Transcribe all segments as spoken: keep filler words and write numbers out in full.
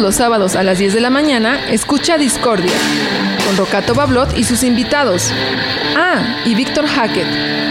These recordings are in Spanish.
los sábados a las diez de la mañana, escucha Discordia, con Rocato Bablot y sus invitados. Ah, y Víctor Hackett.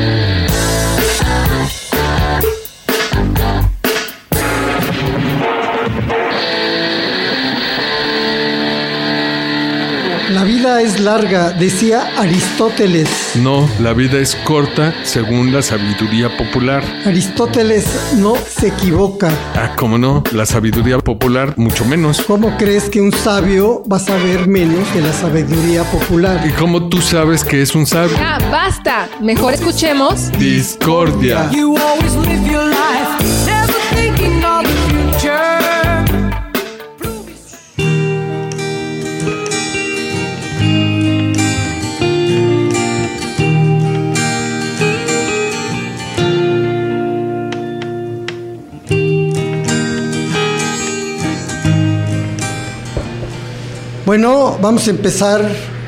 La vida es larga, decía Aristóteles. No, la vida es corta según la sabiduría popular. Aristóteles no se equivoca. Ah, ¿cómo no? La sabiduría popular mucho menos. ¿Cómo crees que un sabio va a saber menos que la sabiduría popular? ¿Y cómo tú sabes que es un sabio? ¡Ya, basta! Mejor escuchemos Discordia. You always live your life, never thinking of the future. Bueno, vamos a empezar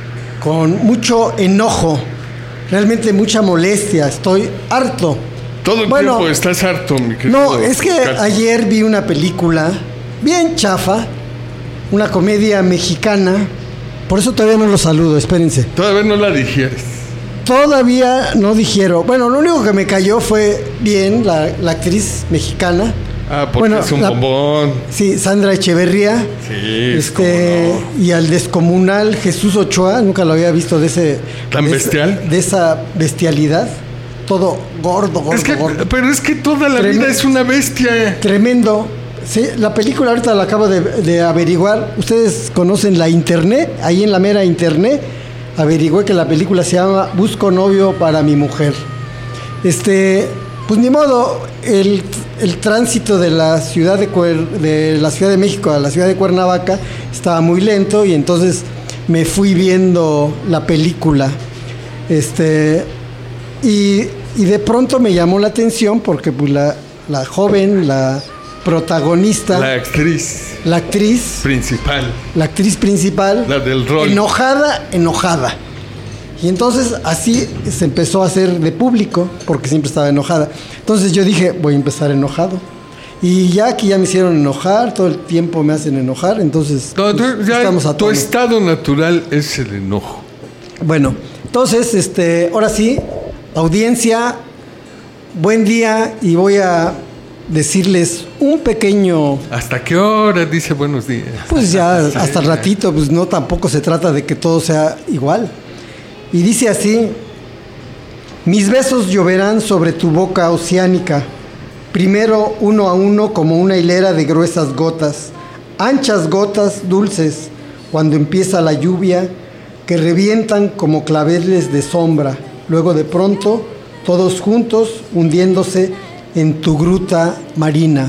con mucho enojo, realmente mucha molestia, estoy harto. Todo el Bueno, tiempo estás harto, mi querido. No, es que Rocato. ayer vi una película bien chafa, una comedia mexicana, por eso todavía no lo saludo, espérense. Todavía no la digieres. Todavía no dijeron, bueno, lo único que me cayó fue bien la, la actriz mexicana. Ah, porque Bueno, es un la- bombón. Sí, Sandra Echeverría. Sí, Este, cómo y al descomunal Jesús Ochoa, nunca lo había visto de ese. ¿Tan de bestial? ese- de esa bestialidad. Todo gordo, gordo, Es que, gordo. pero es que toda la Tremendo. vida es una bestia. Tremendo. Sí, la película ahorita la acabo de, de averiguar. Ustedes conocen la internet, ahí en la mera internet averigüé que la película se llama Busco novio para mi mujer. Este, pues ni modo, el, el tránsito de la ciudad de Cuer- de la Ciudad de México a la ciudad de Cuernavaca estaba muy lento y entonces me fui viendo la película. Este, y, y de pronto me llamó la atención porque pues la, la joven, la protagonista, La la, actriz actriz, principal. la actriz principal, La del rol. enojada, enojada. Y entonces así se empezó a hacer de público, porque siempre estaba enojada. Entonces yo dije, voy a empezar enojado. Y ya aquí ya me hicieron enojar, todo el tiempo me hacen enojar, entonces No, tú- pues, ya estamos a tu tono. estado natural es el enojo. Bueno, entonces, este, ahora sí, audiencia, buen día y voy a decirles un pequeño, ¿Hasta qué hora dice buenos días? pues ya hasta el ratito, pues no, tampoco se trata de que todo sea igual. Y dice así, mis besos lloverán sobre tu boca oceánica, primero uno a uno como una hilera de gruesas gotas, anchas gotas dulces, cuando empieza la lluvia, que revientan como claveles de sombra, luego de pronto, todos juntos, hundiéndose en tu gruta marina.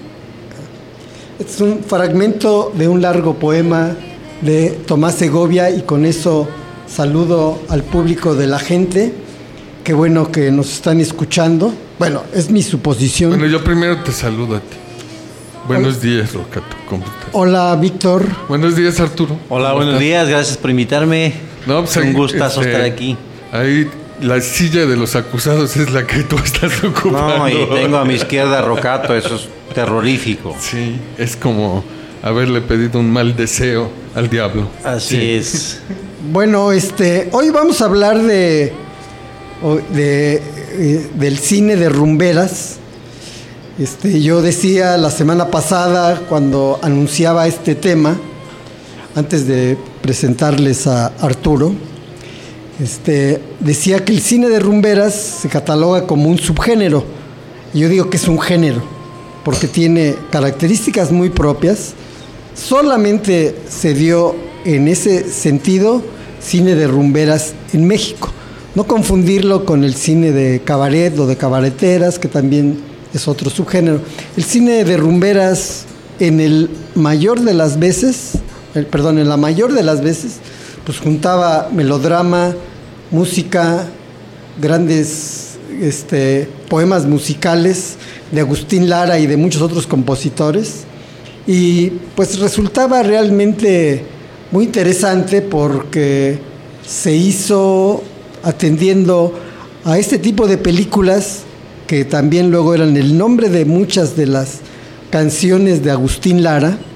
Es un fragmento de un largo poema de Tomás Segovia y con eso saludo al público de la gente. Qué bueno que nos están escuchando. Bueno, es mi suposición. Bueno, yo primero te saludo a ti. Buenos días, Rocato. ¿Cómo estás? Hola, Víctor. Buenos días, Arturo. Hola, ¿Cómo buenos estás? días, gracias por invitarme. No, pues, es un ahí, gustazo este, estar aquí. Ahí la silla de los acusados es la que tú estás ocupando. No, y tengo a mi izquierda a Rocato, eso es terrorífico. Sí, es como haberle pedido un mal deseo al diablo. Así Sí. es. Bueno, este, hoy vamos a hablar de, o- de, eh, del cine de rumberas. Este, yo decía la semana pasada cuando anunciaba este tema, antes de presentarles a Arturo, este, decía que el cine de rumberas se cataloga como un subgénero. Y yo digo que es un género, porque tiene características muy propias. Solamente se dio en ese sentido cine de rumberas en México. No confundirlo con el cine de cabaret o de cabareteras, que también es otro subgénero. El cine de rumberas, en el mayor de las veces, el, perdón, en la mayor de las veces, pues juntaba melodrama, música, grandes este, poemas musicales de Agustín Lara y de muchos otros compositores. Y pues resultaba realmente muy interesante porque se hizo atendiendo a este tipo de películas que también luego eran el nombre de muchas de las canciones de Agustín Lara,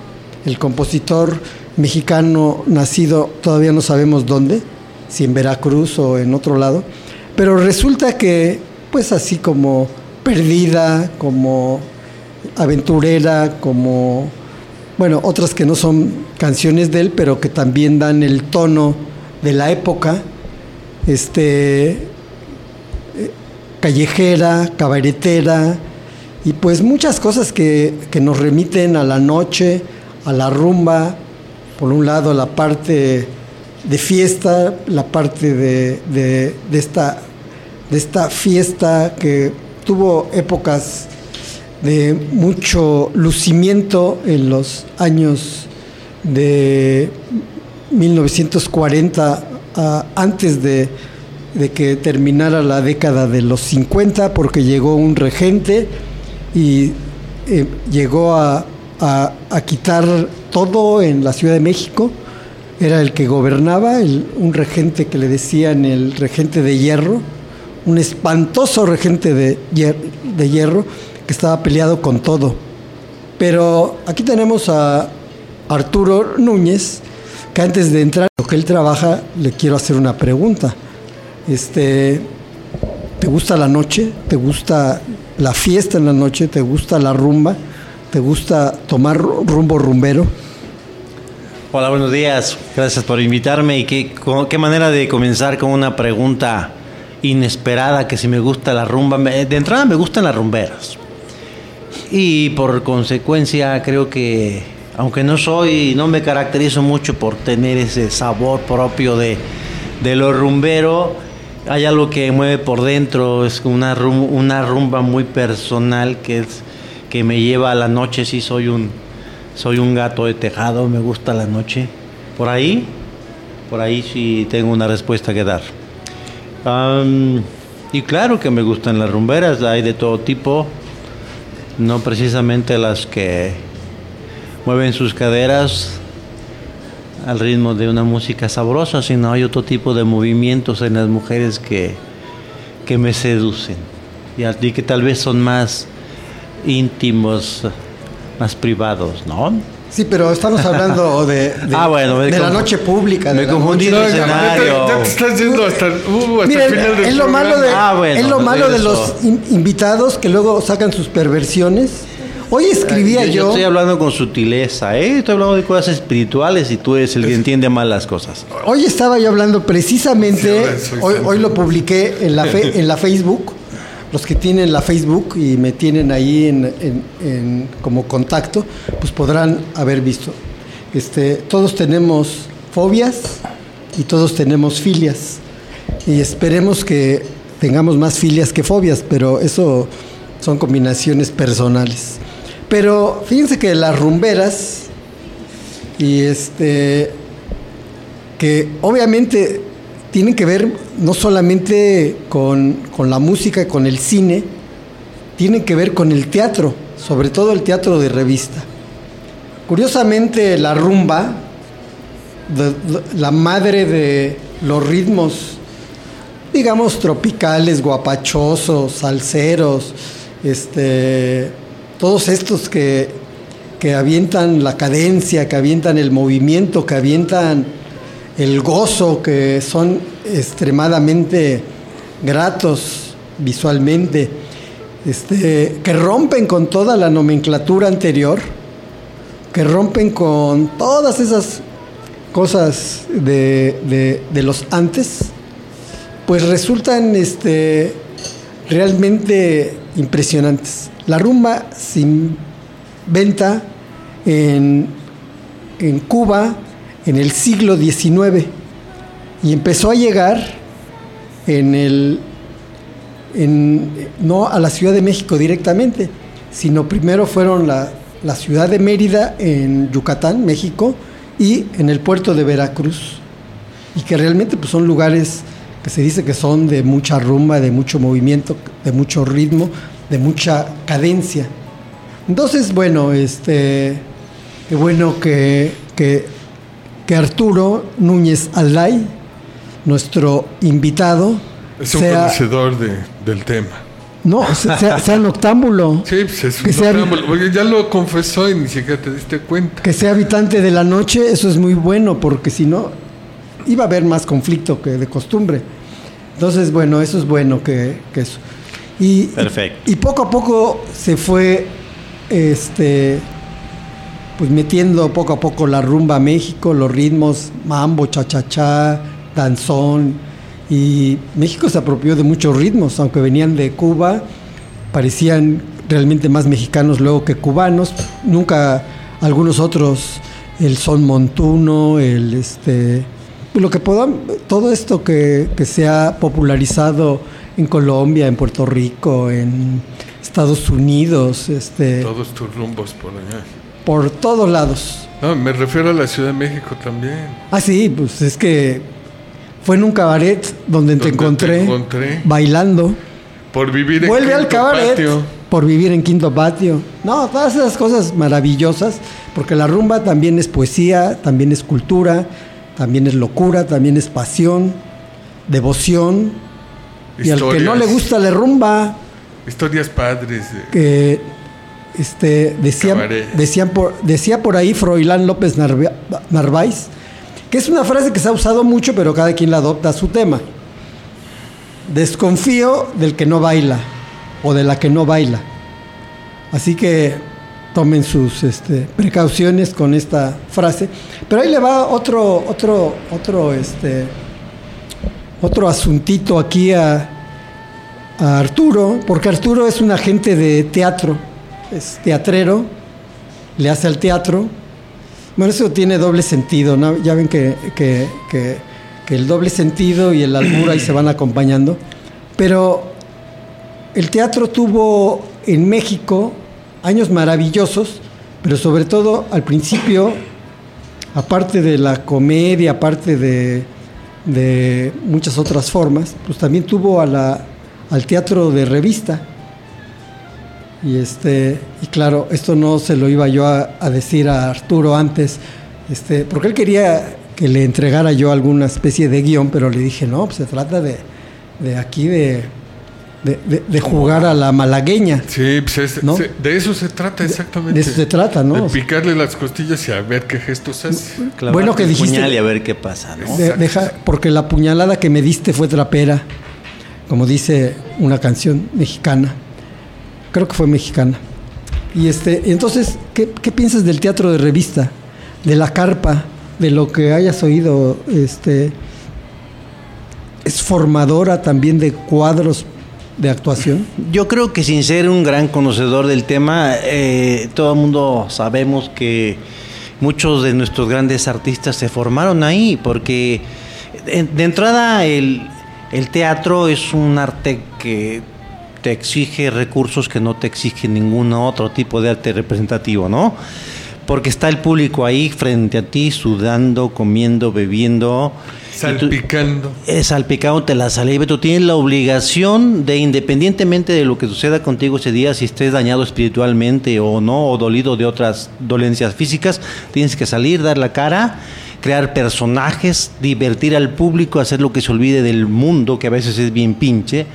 el compositor mexicano nacido, todavía no sabemos dónde, si en Veracruz o en otro lado, pero resulta que, pues así como Perdida, como Aventurera, como, bueno, otras que no son canciones de él, pero que también dan el tono de la época, este, callejera, cabaretera, y pues muchas cosas que, que nos remiten a la noche, a la rumba. Por un lado la parte de fiesta, la parte de, de, de, esta, de esta fiesta que tuvo épocas de mucho lucimiento en los años de mil novecientos cuarenta, uh, antes de, de que terminara la década de los cincuenta, porque llegó un regente y eh, llegó a, a, a quitar todo en la Ciudad de México. Era el que gobernaba, el, un regente que le decían el regente de hierro, un espantoso regente de, hier, de hierro que estaba peleado con todo. Pero aquí tenemos a Arturo Núñez, que antes de entrar a lo que él trabaja, le quiero hacer una pregunta. Este, ¿te gusta la noche? ¿Te gusta la fiesta en la noche? ¿Te gusta la rumba? ¿Te gusta tomar rumbo rumbero? Hola, buenos días. Gracias por invitarme. Y qué, qué manera de comenzar con una pregunta inesperada, que si me gusta la rumba. De entrada me gustan las rumberas. Y por consecuencia creo que, aunque no soy, no me caracterizo mucho por tener ese sabor propio de, de lo rumbero, hay algo que mueve por dentro. Es una rumba, una rumba muy personal que es que me lleva a la noche. Sí, soy un soy un gato de tejado, me gusta la noche. Por ahí, por ahí sí tengo una respuesta que dar. Um, y claro que me gustan las rumberas, hay de todo tipo, no precisamente las que mueven sus caderas al ritmo de una música sabrosa, sino hay otro tipo de movimientos en las mujeres que, que me seducen y que tal vez son más íntimos, más privados, ¿no? Sí, pero estamos hablando de, de, ah, bueno, de la noche pública. Me confundí no, el escenario. Ya te estás yendo hasta, uh, hasta Miren, el final del es lo malo de, ah, bueno, es lo malo de eso. los in, invitados que luego sacan sus perversiones. Hoy escribía yo, yo... Yo estoy hablando con sutileza, ¿eh? Estoy hablando de cosas espirituales y tú eres el que entiende mal las cosas. Hoy estaba yo hablando precisamente, Sí, hoy, hoy lo publiqué en la, fe, en la Facebook. Los que tienen la Facebook y me tienen ahí en, en, en, como contacto, pues podrán haber visto. Este, todos tenemos fobias y todos tenemos filias. Y esperemos que tengamos más filias que fobias, pero eso son combinaciones personales. Pero fíjense que las rumberas, y este, que obviamente tienen que ver no solamente con, con la música, con el cine, tienen que ver con el teatro, sobre todo el teatro de revista. Curiosamente, la rumba, de, de, la madre de los ritmos, digamos, tropicales, guapachosos, salseros, este, todos estos que, que avientan la cadencia, que avientan el movimiento, que avientan el gozo, que son extremadamente gratos visualmente, este, que rompen con toda la nomenclatura anterior, que rompen con todas esas cosas de, de, de los antes, pues resultan este, realmente impresionantes. La rumba se inventa en, en Cuba en el siglo diecinueve y empezó a llegar en el en, no a la Ciudad de México directamente, sino primero fueron la, la ciudad de Mérida en Yucatán, México, y en el puerto de Veracruz, y que realmente pues, son lugares que se dice que son de mucha rumba, de mucho movimiento, de mucho ritmo, de mucha cadencia. Entonces, bueno, este qué bueno que, que que Arturo Núñez Alday, nuestro invitado, es un sea, conocedor de, del tema. No, sea, sea, sea noctámbulo. Sí, pues es Que un sea- noctámbulo, porque ya lo confesó y ni siquiera te diste cuenta. Que sea habitante de la noche, eso es muy bueno, porque si no, iba a haber más conflicto que de costumbre. Entonces, bueno, eso es bueno que, que eso. Y, Perfecto. Y poco a poco se fue, este, pues metiendo poco a poco la rumba a México, los ritmos, mambo, cha-cha-cha, danzón. Y México se apropió de muchos ritmos, aunque venían de Cuba, parecían realmente más mexicanos luego que cubanos. Nunca algunos otros, el son montuno, el este, lo que podamos, todo esto que, que se ha popularizado en Colombia, en Puerto Rico, en Estados Unidos, este, Todos tus rumbos por allá. por todos lados. No, me refiero a la Ciudad de México también. Ah, sí, pues es que fue en un cabaret donde, te Donde encontré, te encontré. bailando. Por vivir en Vuelve al Quinto cabaret Patio. por vivir en Quinto Patio. No, todas esas cosas maravillosas, porque la rumba también es poesía, también es cultura, también es locura, también es pasión, devoción. Y al que no le gusta la rumba, Historias padres. eh. que este, decían, Cabaret. decían por, decía por ahí Froilán López Narva- Narváez, que es una frase que se ha usado mucho, pero cada quien la adopta a su tema. Desconfío del que no baila o de la que no baila. Así que tomen sus este, precauciones con esta frase. Pero ahí le va otro, otro, otro, este, otro asuntito aquí a, a Arturo, porque Arturo es un agente de teatro, es teatrero, le hace al teatro. Bueno, eso tiene doble sentido, ¿no? Ya ven que, que, que, que el doble sentido y el albur ahí se van acompañando. Pero el teatro tuvo en México años maravillosos, pero sobre todo al principio, aparte de la comedia, aparte de, de muchas otras formas, pues también tuvo a la, al teatro de revista. Y este, y claro, esto no se lo iba yo a, a decir a Arturo antes, este, porque él quería que le entregara yo alguna especie de guión, pero le dije, no, pues se trata de, de aquí de, de, de, de jugar a la malagueña. Sí, pues es- ¿No? se- de eso se trata exactamente. De eso se trata, ¿no? De picarle las costillas y a ver qué gestos hace. Clavarte Bueno que un dijiste- puñal y a ver qué pasa, ¿no? De- deja, porque la puñalada que me diste fue trapera, como dice una canción mexicana. Creo que fue mexicana. Y este, entonces, ¿qué, qué piensas del teatro de revista? De la carpa, de lo que hayas oído, este, es formadora también de cuadros de actuación. Yo creo que sin ser un gran conocedor del tema, eh, todo el mundo sabemos que muchos de nuestros grandes artistas se formaron ahí, porque de, de entrada el, el teatro es un arte que te exige recursos que no te exige ningún otro tipo de arte representativo, ¿no? Porque está el público ahí frente a ti, sudando, comiendo, bebiendo. Salpicando. Es salpicándote la saliva. Tú tienes la obligación de, independientemente de lo que suceda contigo ese día, si estés dañado espiritualmente o no, o dolido de otras dolencias físicas, tienes que salir, dar la cara, crear personajes, divertir al público, hacer lo que se olvide del mundo, que a veces es bien pinche,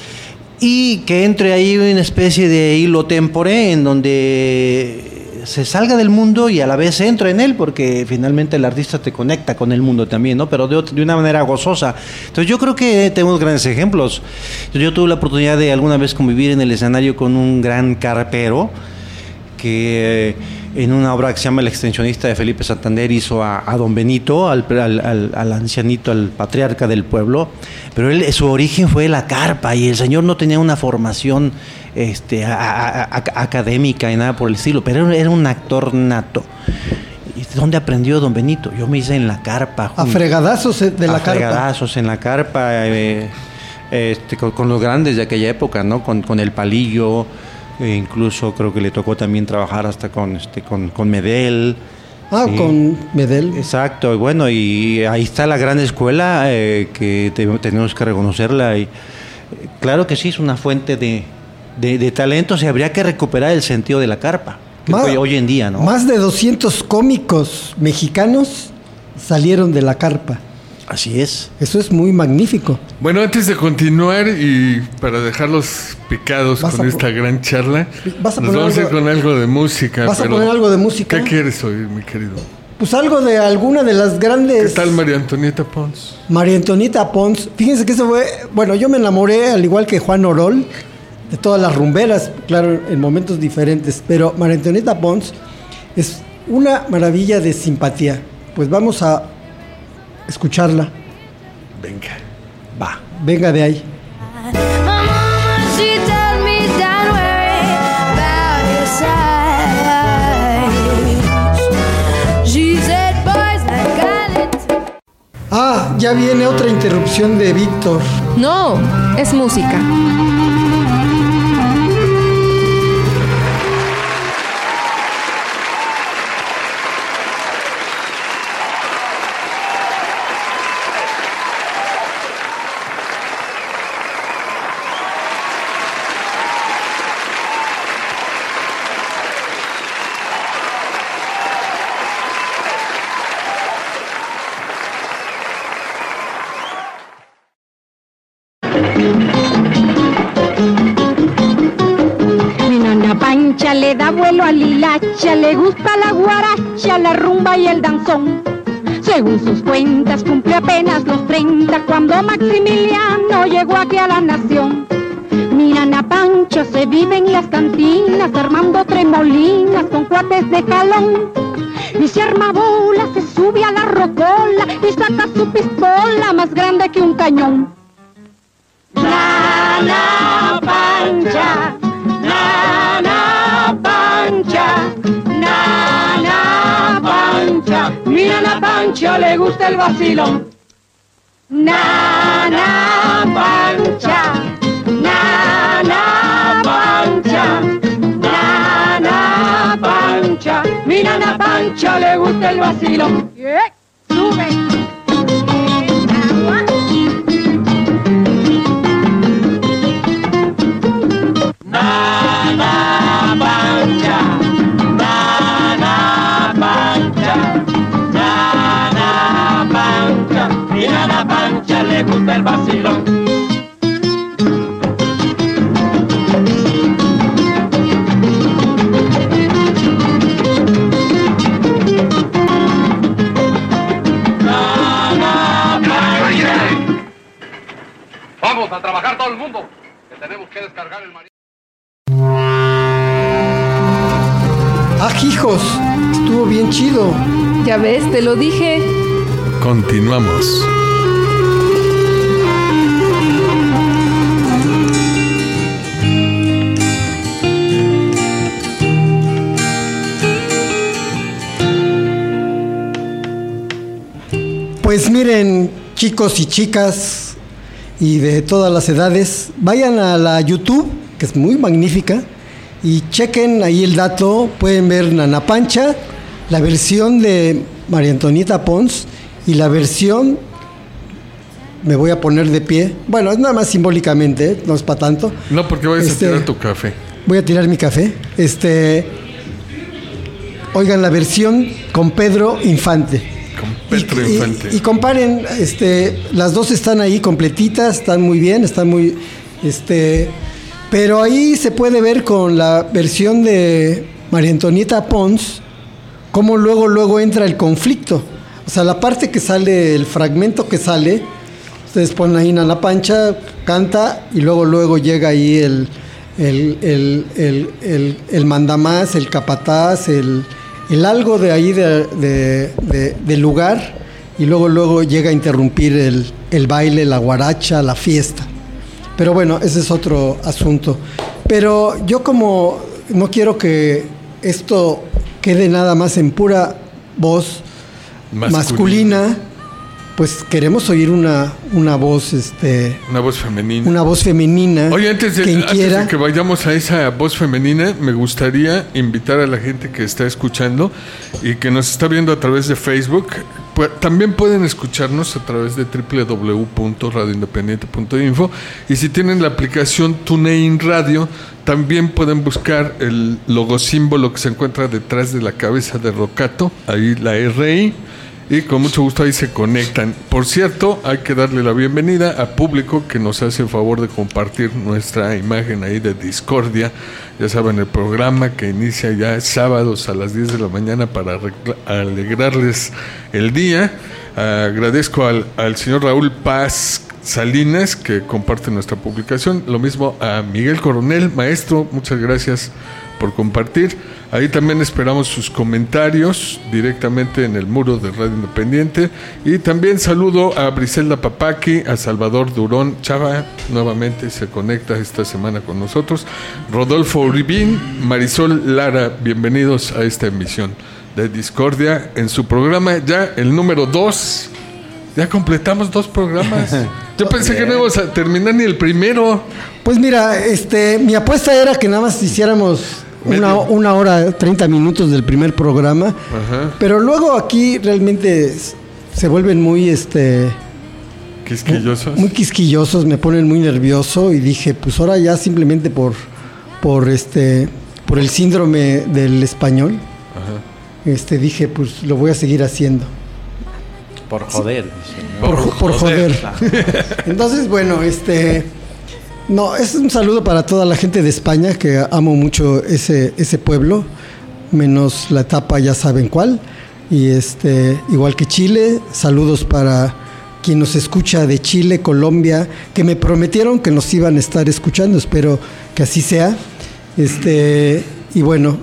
y que entre ahí una especie de hilo tempore en donde se salga del mundo y a la vez entra en él, porque finalmente el artista te conecta con el mundo también, ¿no? Pero de, ot- de una manera gozosa. Entonces yo creo que tenemos grandes ejemplos. Yo tuve la oportunidad de alguna vez convivir en el escenario con un gran carpero que eh, en una obra que se llama El extensionista de Felipe Santander hizo a, a don Benito, al, al, al, al ancianito, al patriarca del pueblo, pero él, su origen fue la carpa y el señor no tenía una formación este, a, a, a, académica y nada por el estilo, pero era un actor nato. ¿Y dónde aprendió don Benito? Yo me hice en la carpa. A fregadazos de la a carpa. fregadazos en la carpa, eh, este, con, con los grandes de aquella época, ¿no? Con, con el palillo, e incluso creo que le tocó también trabajar hasta con, este, con, con Medel. Ah, Sí. con Medel. Exacto, y bueno, y ahí está la gran escuela eh, que te- tenemos que reconocerla. Y, eh, claro que sí, es una fuente de, de, de talentos y habría que recuperar el sentido de la carpa, que Ma- hoy, hoy en día, ¿no? Más de doscientos cómicos mexicanos salieron de la carpa. Así es. Eso es muy magnífico. Bueno, antes de continuar y para dejarlos picados Vas con a esta po- gran charla, vas a nos poner vamos a ir algo- con algo de música. ¿Vas a pero poner algo de música? ¿Qué quieres oír, mi querido? Pues algo de alguna de las grandes... ¿Qué tal María Antonieta Pons? María Antonieta Pons. Fíjense que eso fue... Bueno, yo me enamoré, al igual que Juan Orol, de todas las rumberas, claro, en momentos diferentes. Pero María Antonieta Pons es una maravilla de simpatía. Pues vamos a escucharla. Venga. Va. Venga de ahí. My mama, she told me don't worry about your size. She said boys like Alex. Ah, ya viene otra interrupción de Víctor. No, es música. Mi nana Pancha le da vuelo a Lilacha, le gusta la guaracha, la rumba y el danzón. Según sus cuentas, cumple apenas los treinta cuando Maximiliano llegó aquí a la nación. Mi nana Pancha se vive en las cantinas, armando tremolinas con cuates de calón. Y se arma bola, se sube a la rocola y saca su pistola más grande que un cañón. Nana Pancha, Nana Pancha, Nana Pancha, mi Nana Pancha le gusta el vacilón. Nana Pancha, Nana Pancha, Nana Pancha, mi Nana Pancha le gusta el vacilón. Yeah. Sube. Nana Pancha, Nana Pancha, Nana Pancha, y Nana Pancha le gusta el vacilón. Nana Pancha. Vamos a trabajar todo el mundo, que tenemos que descargar el marido. Ah, hijos, estuvo bien chido. Ya ves, te lo dije. Continuamos. Pues miren, chicos y chicas y de todas las edades, vayan a la YouTube, que es muy magnífica, y chequen ahí el dato. Pueden ver Nana Pancha, la versión de María Antonieta Pons y la versión, me voy a poner de pie, bueno, es nada más simbólicamente, ¿eh? No es para tanto. No, porque vayas Este, a tirar tu café. Voy a tirar mi café. Este, oigan la versión con Pedro Infante. Con Petro y, Infante. Y, y comparen, este, las dos están ahí completitas, están muy bien, están muy, este, pero ahí se puede ver con la versión de María Antonieta Pons cómo luego luego entra el conflicto. O sea, la parte que sale, el fragmento que sale, ustedes ponen ahí Nana Pancha, canta y luego luego llega ahí el el el el, el, el mandamás, el capataz, el el algo de ahí de, de, de, del lugar, y luego luego llega a interrumpir el, el baile, la guaracha, la fiesta. Pero bueno, ese es otro asunto. Pero yo como no quiero que esto quede nada más en pura voz masculina, masculina pues queremos oír una, una voz, este, Una voz femenina. una voz femenina. Oye, antes de, quien antes quiera. de que vayamos a esa voz femenina, me gustaría invitar a la gente que está escuchando y que nos está viendo a través de Facebook. Pues, también pueden escucharnos a través de doble u doble u doble u punto radio independiente punto info, y si tienen la aplicación TuneIn Radio, también pueden buscar el logo símbolo que se encuentra detrás de la cabeza de Rocato, ahí la R I, y con mucho gusto ahí se conectan. Por cierto, hay que darle la bienvenida a público que nos hace el favor de compartir nuestra imagen ahí de Discordia. Ya saben, el programa que inicia ya sábados a las diez de la mañana para arregla- alegrarles el día. Agradezco al, al señor Raúl Paz Salinas, que comparte nuestra publicación. Lo mismo a Miguel Coronel, maestro, muchas gracias por compartir. Ahí también esperamos sus comentarios directamente en el muro de Radio Independiente. Y también saludo a Briselda Papaki, a Salvador Durón Chava, nuevamente se conecta esta semana con nosotros. Rodolfo Uribín, Marisol Lara, bienvenidos a esta emisión de Discordia en su programa, ya el número dos. Ya completamos dos programas. Yo pensé que no íbamos a terminar ni el primero. Pues mira, este, mi apuesta era que nada más hiciéramos una, una hora, treinta minutos del primer programa. Ajá. Pero luego aquí realmente s- se vuelven muy, este, Quisquillosos. muy quisquillosos, me ponen muy nervioso y dije, pues ahora ya simplemente por, por este, por el síndrome del español, Ajá. este, dije, pues lo voy a seguir haciendo. Por joder. Por, por joder. Entonces, bueno, este, no, es un saludo para toda la gente de España, que amo mucho ese, ese pueblo, menos la etapa ya saben cuál. Y este, igual que Chile, saludos para quien nos escucha de Chile, Colombia, que me prometieron que nos iban a estar escuchando, espero que así sea. Este, y bueno,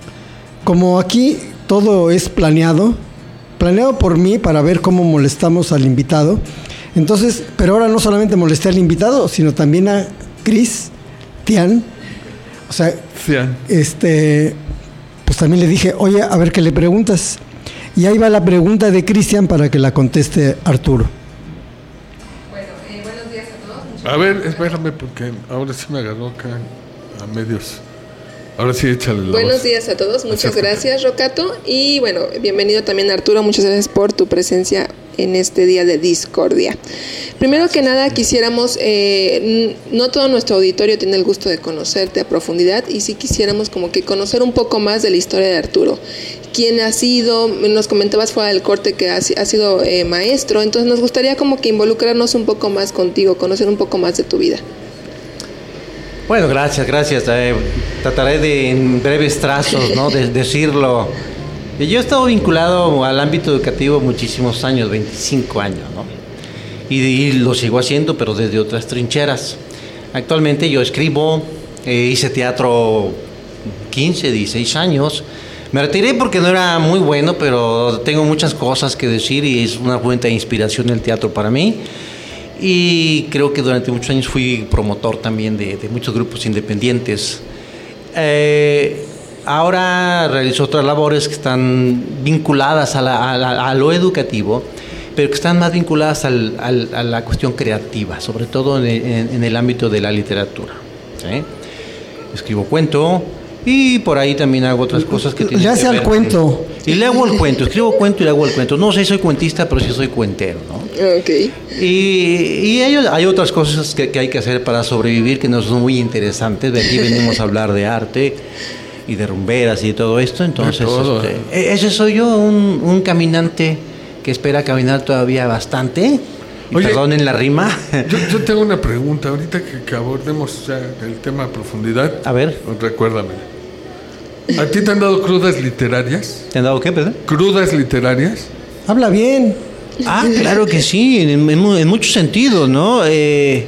como aquí todo es planeado, planeado por mí para ver cómo molestamos al invitado. Entonces, pero ahora no solamente molesté al invitado, sino también a Chris Tian. O sea, Cian. este, pues también le dije, oye, a ver qué le preguntas. Y ahí va la pregunta de Cristian para que la conteste Arturo. Bueno, eh, buenos días a todos. Muchas A ver, espérame, porque ahora sí me agarró acá a medios. Ahora sí, échale la Buenos voz. días a todos, muchas Acércate. gracias Rocato y bueno, bienvenido también Arturo, muchas gracias por tu presencia en este día de Discordia. Primero que nada quisiéramos, eh, no todo nuestro auditorio tiene el gusto de conocerte a profundidad y sí quisiéramos como que conocer un poco más de la historia de Arturo. ¿Quién ha sido? Nos comentabas fuera del corte que ha, ha sido eh, maestro, entonces nos gustaría como que involucrarnos un poco más contigo, conocer un poco más de tu vida. Bueno, gracias, gracias. Eh, trataré de en breves trazos, ¿no? De decirlo. Yo he estado vinculado al ámbito educativo muchísimos años, veinticinco años, ¿no? Y, y lo sigo haciendo, pero desde otras trincheras. Actualmente yo escribo, eh, hice teatro quince, dieciséis años. Me retiré porque no era muy bueno, pero tengo muchas cosas que decir y es una fuente de inspiración el teatro para mí. Y creo que durante muchos años fui promotor también de, de muchos grupos independientes. Eh, ahora realizo otras labores que están vinculadas a, la, a, la, a lo educativo, pero que están más vinculadas al, al, a la cuestión creativa, sobre todo en el, en, en el ámbito de la literatura. ¿Sí? Escribo cuento y por ahí también hago otras cosas que tienen Le hace que al ver cuento. con- Y le hago el cuento, escribo cuento y le hago el cuento. No sé si soy cuentista, pero sí soy cuentero, ¿no? Ok. Y, y hay, hay otras cosas que, que hay que hacer para sobrevivir que nos son muy interesantes. De aquí venimos a hablar de arte y de rumberas y de todo esto. Entonces, De todo, este, e- ese soy yo, un, un caminante que espera caminar todavía bastante. Y Oye, perdonen la rima. Yo, yo tengo una pregunta, ahorita que, que abordemos ya el tema a profundidad. A ver, Recuérdame. ¿A ti te han dado crudas literarias? ¿te han dado qué, perdón? ¿Crudas literarias? Habla bien. Ah, claro que sí, en, en, mu- en muchos sentidos, ¿no? Eh,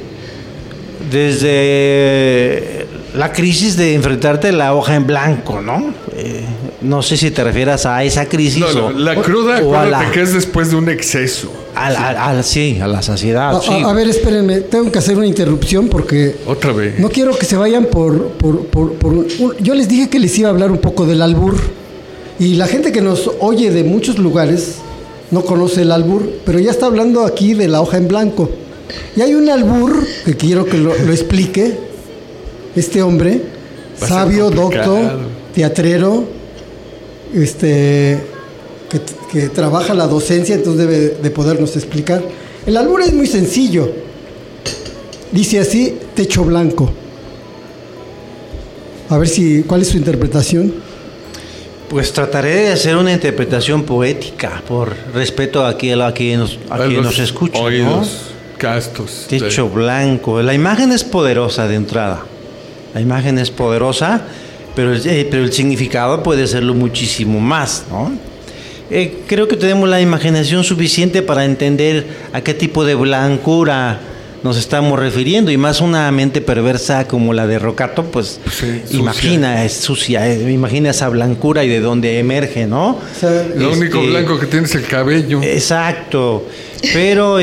desde la crisis de enfrentarte a la hoja en blanco, ¿no? Eh, no sé si te refieras a esa crisis No, o, no, la cruda, o a acuérdate la, que es después de un exceso. a la- a la- sí, a la saciedad, A, sí. a- a ver, espérenme, tengo que hacer una interrupción porque Otra vez. no quiero que se vayan por... por, por, por un- yo les dije que les iba a hablar un poco del albur. Y la gente que nos oye de muchos lugares no conoce el albur, pero ya está hablando aquí de la hoja en blanco. Y hay un albur que quiero que lo, lo explique este hombre, Va a ser sabio, complicado. docto, teatrero, este, que, que trabaja la docencia, entonces debe de podernos explicar. El albur es muy sencillo. Dice así, techo blanco. A ver si, ¿cuál es su interpretación? Pues trataré de hacer una interpretación poética por respeto a quien, a quien nos, a quien nos escucha, oídos ¿no? castos. Techo blanco. La imagen es poderosa de entrada. La imagen es poderosa, pero el, eh, pero el significado puede serlo muchísimo más, ¿no? Eh, creo que tenemos la imaginación suficiente para entender a qué tipo de blancura nos estamos refiriendo, y más una mente perversa como la de Rocato, pues Sí, imagina, sucia. es sucia, eh, imagina esa blancura y de dónde emerge, ¿no? O sea, Lo Este, único blanco que tiene es el cabello. Exacto, pero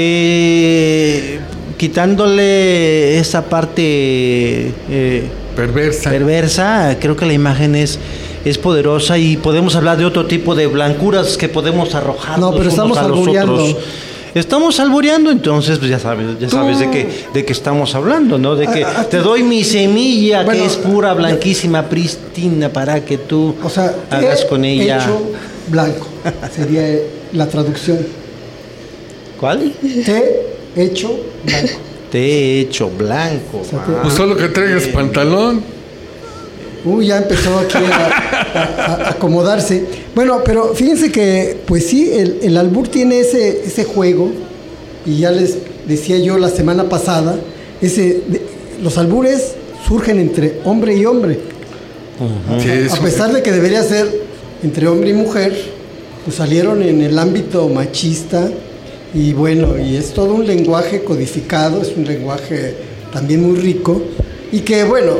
este, quitándole esa parte eh, Perversa. perversa, creo que la imagen es, es poderosa, y podemos hablar de otro tipo de blancuras que podemos arrojar No, pero unos estamos a los albureando. otros. Estamos albureando, entonces pues ya sabes, ya sabes de qué de qué estamos hablando, ¿no? De que A- a- te doy mi semilla, Bueno, que es pura, blanquísima, pristina, para que tú O sea, hagas té con ella. hecho blanco sería la traducción. ¿Cuál? Té hecho blanco. Te he hecho blanco. O sea, te- Pues solo que traigas pantalón. Uy, ya empezó aquí a, a- a acomodarse. Bueno, pero fíjense que, pues sí, el, el albur tiene ese, ese juego, y ya les decía yo la semana pasada, ese, de- los albures surgen entre hombre y hombre. Sí, A eso pesar de que debería ser entre hombre y mujer, pues salieron en el ámbito machista, y bueno, y es todo un lenguaje codificado, es un lenguaje también muy rico, y que bueno,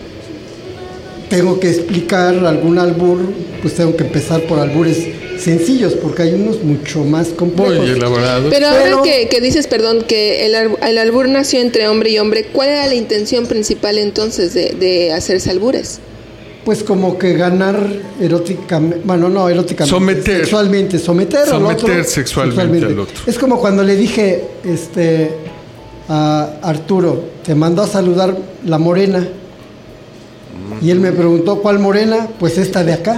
tengo que explicar algún albur, pues tengo que empezar por albures sencillos, porque hay unos mucho más complejos. muy elaborado. Pero Pero- ahora que, que dices, perdón, que el, al- el albur nació entre hombre y hombre, ¿cuál era la intención principal entonces de, de hacerse albures? Pues como que ganar eróticamente, bueno, no eróticamente, Someter. sexualmente, someter, al Someter otro, sexualmente al otro. Es como cuando le dije este, a Arturo, te mandó a saludar la morena, y él me preguntó, ¿cuál morena? Pues esta de acá.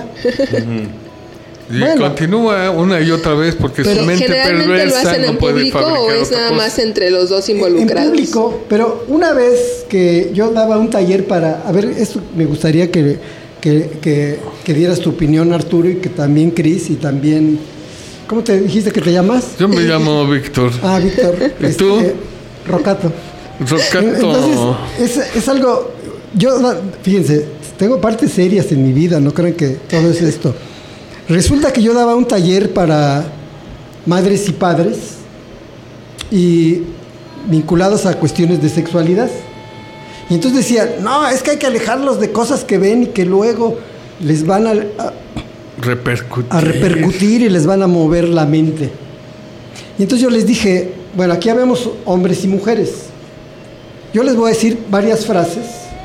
Y bueno. continúa una y otra vez porque Pero su mente ¿Generalmente lo perversa hacen no en puede público fabricar o es otra nada cosa. más entre los dos En involucrados? público, pero una vez que yo daba un taller para, a ver, esto me gustaría que, que, que, que dieras tu opinión, Arturo, y que también Cris, y también, ¿cómo te dijiste que te llamas? Yo me llamo Víctor. Ah, Víctor. ¿Y tú? Rocato. Rocato. Entonces, es, es algo, yo, fíjense, tengo partes serias en mi vida, no crean que todo es esto. Resulta que yo daba un taller para madres y padres, y vinculados a cuestiones de sexualidad. Y entonces decía, no, es que hay que alejarlos de cosas que ven y que luego les van a, a, repercutir. a repercutir y les van a mover la mente. Y entonces yo les dije, bueno, aquí habemos hombres y mujeres. Yo les voy a decir varias frases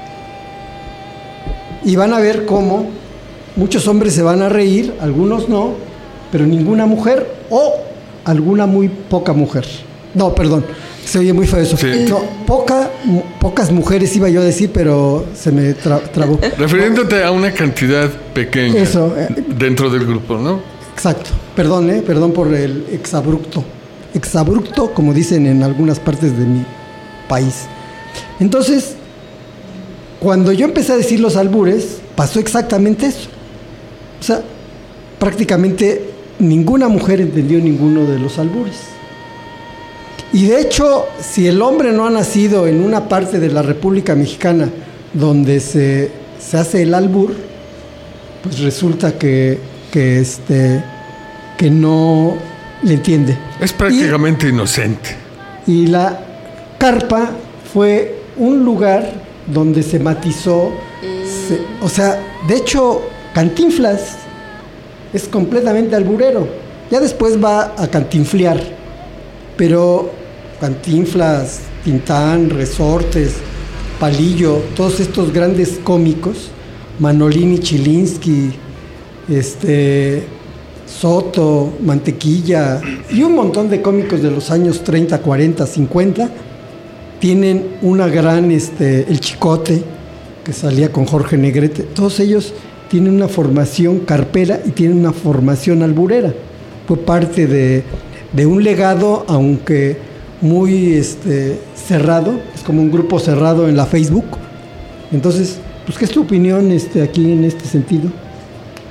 y van a ver cómo muchos hombres se van a reír, algunos no, pero ninguna mujer, o alguna muy poca mujer. No, perdón, se oye muy feo eso. Sí. No, poca, mu- pocas mujeres iba yo a decir, pero se me tra- trabó. Refiriéndote a una cantidad pequeña Eso, eh. dentro del grupo, ¿no? Exacto, perdón, eh, perdón por el exabrupto. Exabrupto, como dicen en algunas partes de mi país. Entonces, cuando yo empecé a decir los albures, pasó exactamente eso. O sea, prácticamente ninguna mujer entendió ninguno de los albures. Y de hecho, si el hombre no ha nacido en una parte de la República Mexicana donde se, se hace el albur, pues resulta que, que, este, que no le entiende. Es prácticamente inocente. Y la carpa fue un lugar donde se matizó, se- o sea, de hecho, Cantinflas es completamente alburero. Ya después va a cantinflear, pero Cantinflas, Tintán, Resortes, Palillo, todos estos grandes cómicos, Manolini, Chilinsky, este, Soto, Mantequilla y un montón de cómicos de los años treinta, cuarenta, cincuenta tienen una gran, este, el Chicote, que salía con Jorge Negrete, todos ellos tienen una formación carpera y tienen una formación alburera. Fue parte de, de un legado, aunque muy este, cerrado, es como un grupo cerrado en la Facebook. Entonces, pues, ¿qué es tu opinión este, aquí en este sentido?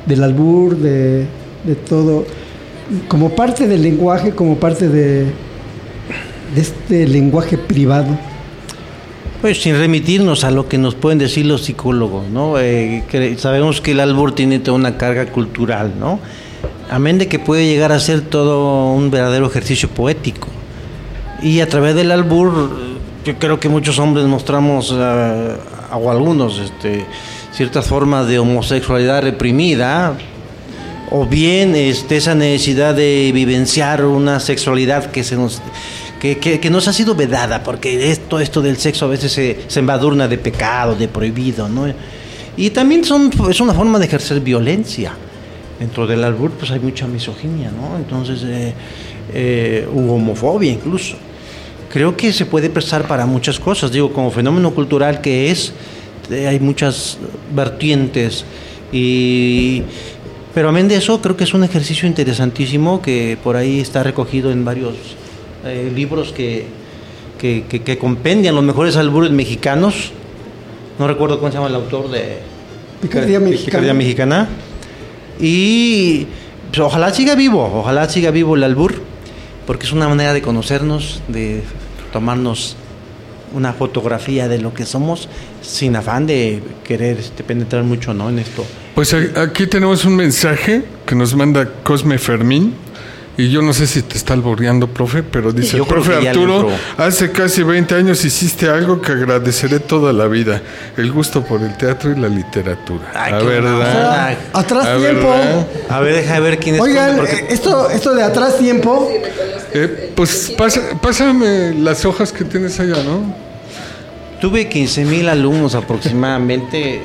del albur, de, de todo, como parte del lenguaje, como parte de, de este lenguaje privado. Pues sin remitirnos a lo que nos pueden decir los psicólogos, ¿no? Eh, que sabemos que el albur tiene toda una carga cultural, ¿no? Amén de que puede llegar a ser todo un verdadero ejercicio poético. Y a través del albur, yo creo que muchos hombres mostramos, uh, o algunos, este, ciertas formas de homosexualidad reprimida, o bien este, esa necesidad de vivenciar una sexualidad que se nos... Que, que, que nos ha sido vedada, porque esto, esto del sexo a veces se, se embadurna de pecado, de prohibido, ¿no? Y también son, es una forma de ejercer violencia. Dentro del albur pues hay mucha misoginia, ¿no? Entonces, eh, eh, u homofobia incluso. Creo que se puede prestar para muchas cosas, digo, como fenómeno cultural que es, eh, hay muchas vertientes, y... pero amén de eso, creo que es un ejercicio interesantísimo que por ahí está recogido en varios... Eh, libros que, que, que, que compendian los mejores albures mexicanos. No recuerdo cómo se llama el autor de Picardía Mexicana. Picardía Mexicana. Y pues, ojalá siga vivo, ojalá siga vivo el albur, porque es una manera de conocernos, de tomarnos una fotografía de lo que somos, sin afán de querer este, penetrar mucho, ¿no? En esto. Pues aquí tenemos un mensaje que nos manda Cosme Fermín. Y yo no sé si te está alboreando, profe, pero dice, yo profe Arturo, hace casi veinte años hiciste algo que agradeceré toda la vida, el gusto por el teatro y la literatura. Ay, a verdad. Atrás a tiempo. Verdad. A ver, deja de ver quién es. Oigan, porque... esto, esto de atrás tiempo. Eh, pues pasa, pásame las hojas que tienes allá, ¿no? Tuve quince mil alumnos aproximadamente.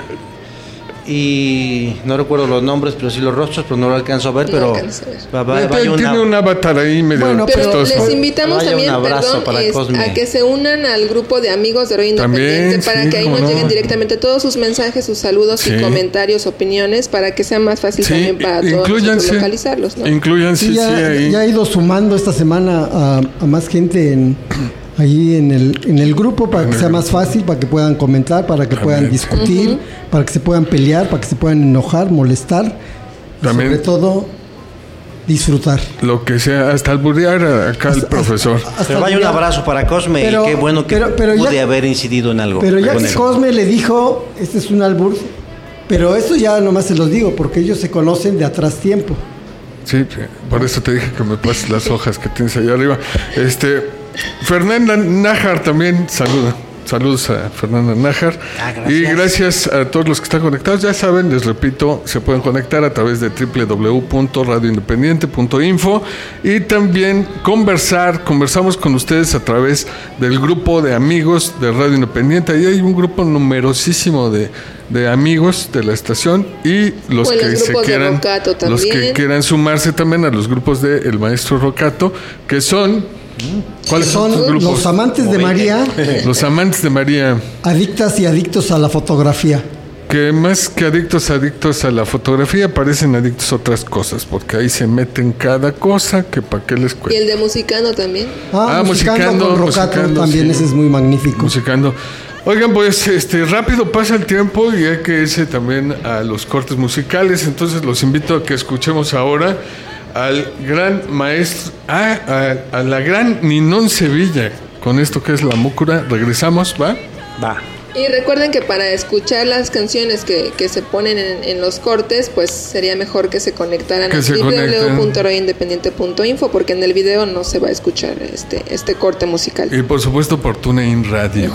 Y no recuerdo los nombres, pero sí los rostros, pero no lo alcanzo a ver, No pero alcanzo a ver. va- va- Eh, vaya Tiene una- un avatar ahí medio Bueno, Pero chistoso. les invitamos Vaya, también, un abrazo perdón, para es- Cosme. a que se unan al grupo de amigos de Radio También, Independiente para sí, que ahí cómo nos no. lleguen directamente todos sus mensajes, sus saludos Sí. y comentarios, opiniones, para que sea más fácil Sí, también para todos nosotros inclúyanse, localizarlos, ¿no? inclúyanse, Sí, sí, ya, ahí. ya he ido sumando esta semana a, a más gente en, ahí en el, en el grupo para que sea más fácil, para que puedan comentar, para que puedan También. discutir, para que se puedan pelear, para que se puedan enojar, molestar y También. sobre todo disfrutar. Lo que sea, hasta alburear a- acá al Hasta- profesor. hasta- hasta Pero vaya un ya- abrazo para Cosme, Pero- y qué bueno que pero- pero ya- pude haber incidido en algo. Pero ya con que él. Cosme le dijo, este es un albur, pero eso ya nomás se los digo, porque ellos se conocen de atrás tiempo. Sí, sí, por eso te dije que me pases las hojas que tienes allá arriba. Este, Fernanda Nájar también saluda. Saludos a Fernanda Nájar. Ah, gracias. Y gracias a todos los que están conectados. Ya saben, les repito, se pueden conectar a través de doble u doble u doble u punto radio independiente punto info y también conversar. Conversamos con ustedes a través del grupo de amigos de Radio Independiente. Ahí hay un grupo numerosísimo de, de amigos de la estación y los O en que los se grupos de quieran, Rocato los que también. quieran sumarse también a los grupos de El Maestro Rocato, que son ¿cuáles son, Son tus grupos? los amantes de María, Los amantes de María, adictas y adictos a la fotografía. que más que adictos, adictos a la fotografía, parecen adictos a otras cosas, porque ahí se meten cada cosa que para qué les Y cuesta. el de Musicano también. Ah, Ah, musicando, musicando, con Rocato musicando, también, sí. ese es muy magnífico. Musicando. Oigan, pues este rápido pasa el tiempo y hay que irse también a los cortes musicales, entonces los invito a que escuchemos ahora al gran maestro, ah, a, a la gran Ninón Sevilla, con esto que es La Múcura. Regresamos, ¿va? Va. Y recuerden que para escuchar las canciones que, que se ponen en, en los cortes, pues sería mejor que se conectaran Que a se doble u doble u doble u conecten. punto radio independiente punto info, porque en el video no se va a escuchar este, este corte musical. Y por supuesto por TuneIn Radio.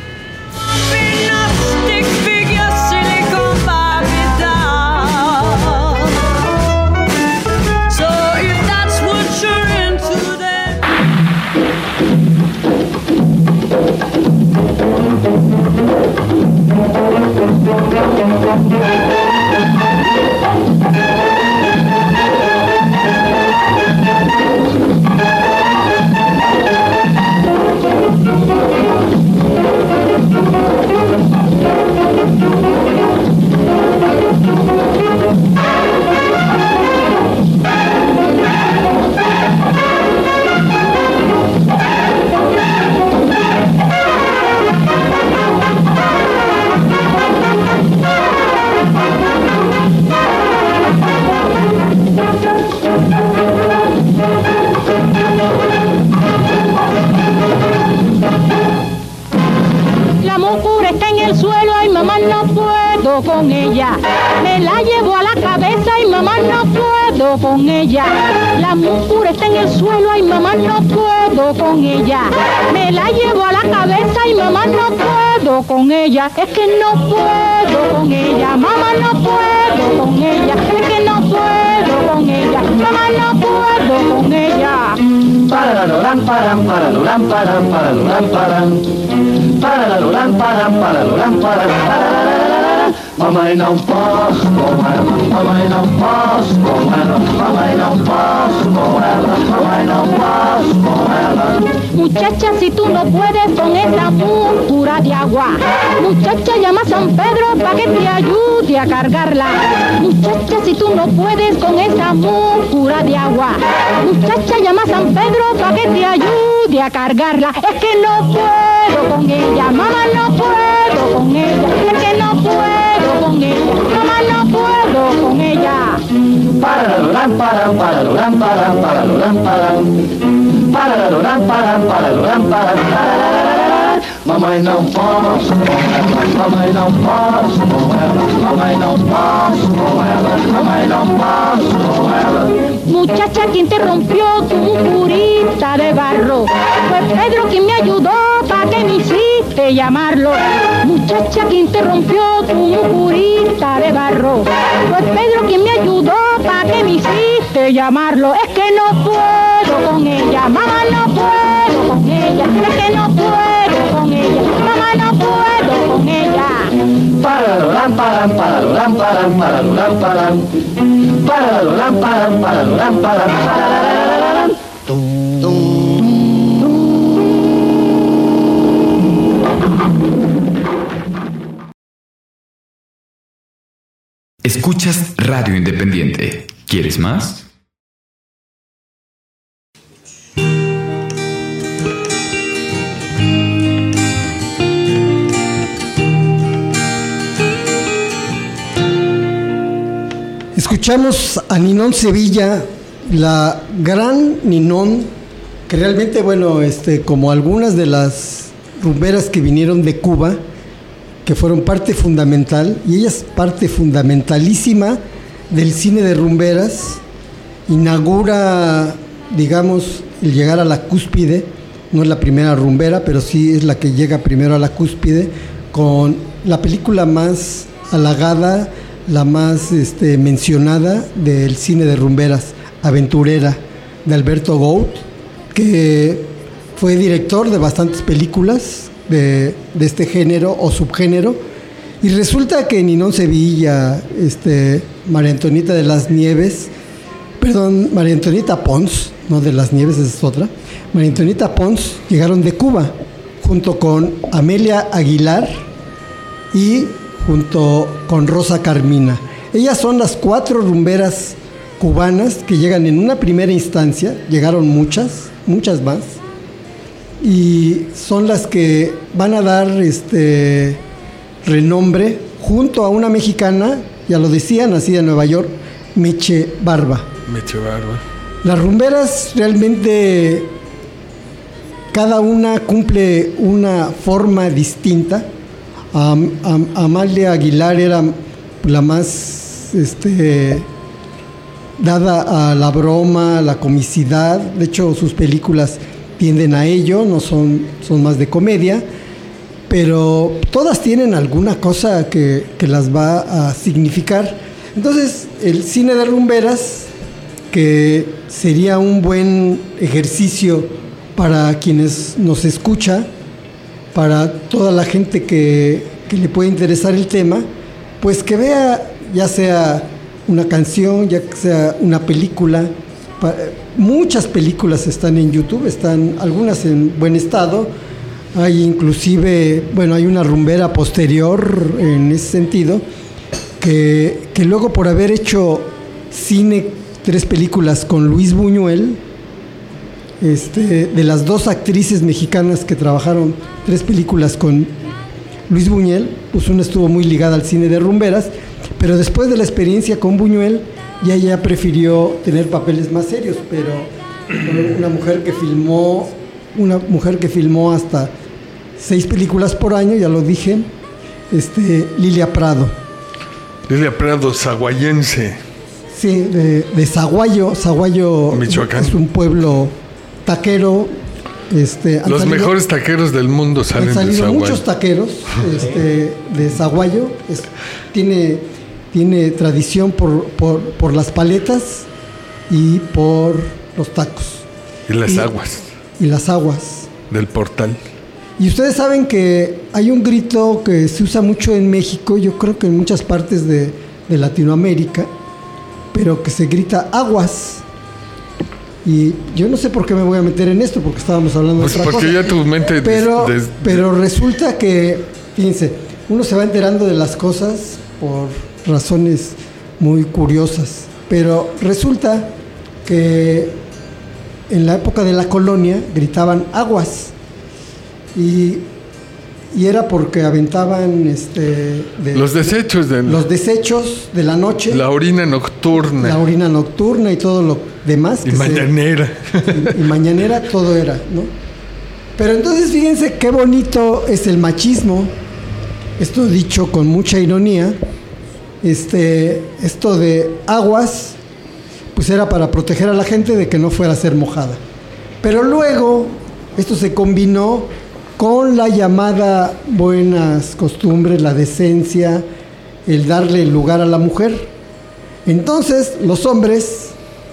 Stick figure silicone Barbie doll. So if that's what you're into, then Thank puedo con ella. Me la llevo a la cabeza y mamá no puedo con ella. La muscura está en el suelo y mamá no puedo con ella. Me la llevo a la cabeza y mamá no puedo con ella. Es que no puedo con ella, mamá no puedo con ella. Es que no puedo con ella, mamá no puedo con ella. Para la loran paran, para loran paran, para loran paran. Para la loran paran, para loran paran, para. Mamãe não posso com ela, mamãe não posso com ela, mamãe não posso com ela, mamãe não posso com ela. Muchacha, si tú no puedes con esa muscura de agua, muchacha, llama a San Pedro para que te ayude a cargarla. Muchacha, si tú no puedes con esa muscura de agua, muchacha, llama a San Pedro para que te ayude a cargarla. Es que no puedo con ella, mamá, no puedo con ella, es que no puedo con ella, mamá, no puedo con ella. Para la loran paran, para loran paran, para loran paran. Para la loran paran, para loran paran, para. Mamãe não posso com ela, mamãe não posso com ela, mamãe não posso com ela, mamãe não posso com ela. Muchacha, ¿quién te rompió tu musculita de barro? Fue Pedro quien me ayudó para que me hiciste llamarlo. Muchacha, ¿quién te rompió tu musculita de barro? Fue Pedro quien me ayudó para que me hiciste llamarlo. Es que no puedo con ella, mamá, no puedo con ella. Es que no puedo con ella, mamá, no puedo con ella. Para lo lámparan, para lo lámparan, para lo lámparan. Para lo lámparan, para lo lámparan, para la la la la la. Tum, tum. Escuchas Radio Independiente. ¿Quieres más? Escuchamos a Ninón Sevilla, la gran Ninón, que realmente, bueno, este, como algunas de las rumberas que vinieron de Cuba, que fueron parte fundamental, y ella es parte fundamentalísima del cine de rumberas, inaugura, digamos, el llegar a la cúspide. No es la primera rumbera, pero sí es la que llega primero a la cúspide, con la película más halagada, la más este, mencionada del cine de rumberas, Aventurera, de Alberto Gout, que fue director de bastantes películas de, de este género o subgénero. Y resulta que Ninón Sevilla, este, María Antonieta de las Nieves, perdón, María Antonieta Pons, no de las Nieves, esa es otra, María Antonieta Pons llegaron de Cuba, junto con Amelia Aguilar y junto con Rosa Carmina. Ellas son las cuatro rumberas cubanas que llegan en una primera instancia, llegaron muchas, muchas más, y son las que van a dar este renombre junto a una mexicana, ya lo decía, nacida en Nueva York, Meche Barba. Meche Barba. Las rumberas realmente cada una cumple una forma distinta. Am, Am, Amalia Aguilar era la más este, dada a la broma, a la comicidad. De hecho, sus películas tienden a ello, no son, son más de comedia, pero todas tienen alguna cosa que, que las va a significar. Entonces, el cine de rumberas, que sería un buen ejercicio para quienes nos escucha, para toda la gente que, que le puede interesar el tema, pues que vea ya sea una canción, ya sea una película. Pa, muchas películas están en YouTube, están algunas en buen estado. Hay inclusive, bueno, hay una rumbera posterior en ese sentido, que, que luego por haber hecho cine, tres películas con Luis Buñuel, Este, de las dos actrices mexicanas que trabajaron tres películas con Luis Buñuel, pues una estuvo muy ligada al cine de rumberas, pero después de la experiencia con Buñuel ya ella prefirió tener papeles más serios, pero una mujer que filmó una mujer que filmó hasta seis películas por año, ya lo dije, este, Lilia Prado. Lilia Prado, zaguayense. Sí, de, de Zaguayo. Zaguayo Michoacán. Es un pueblo taquero. Este, han Los salido- mejores taqueros del mundo salen Han de salido Zaguayo. muchos taqueros este, de Zaguayo. Es- tiene, tiene tradición por, por, por las paletas y por los tacos. Y las Y- aguas Y las aguas. del portal. Y ustedes saben que hay un grito que se usa mucho en México, yo creo que en muchas partes de, de Latinoamérica, pero que se grita aguas. Y yo no sé por qué me voy a meter en esto, porque estábamos hablando Pues de otra porque cosa. ya tu mente... Pero, des- des- pero resulta que, fíjense, uno se va enterando de las cosas por razones muy curiosas. Pero resulta que en la época de la colonia gritaban aguas. Y, y era porque aventaban este, de- los desechos de los desechos de la noche, la orina nocturna. la orina nocturna y todo lo demás. y que se- mañanera. y, y mañanera todo era, ¿no? Pero entonces fíjense qué bonito es el machismo. Esto dicho con mucha ironía. Este, esto de aguas, pues era para proteger a la gente de que no fuera a ser mojada. Pero luego esto se combinó con la llamada buenas costumbres, la decencia, el darle lugar a la mujer. Entonces los hombres,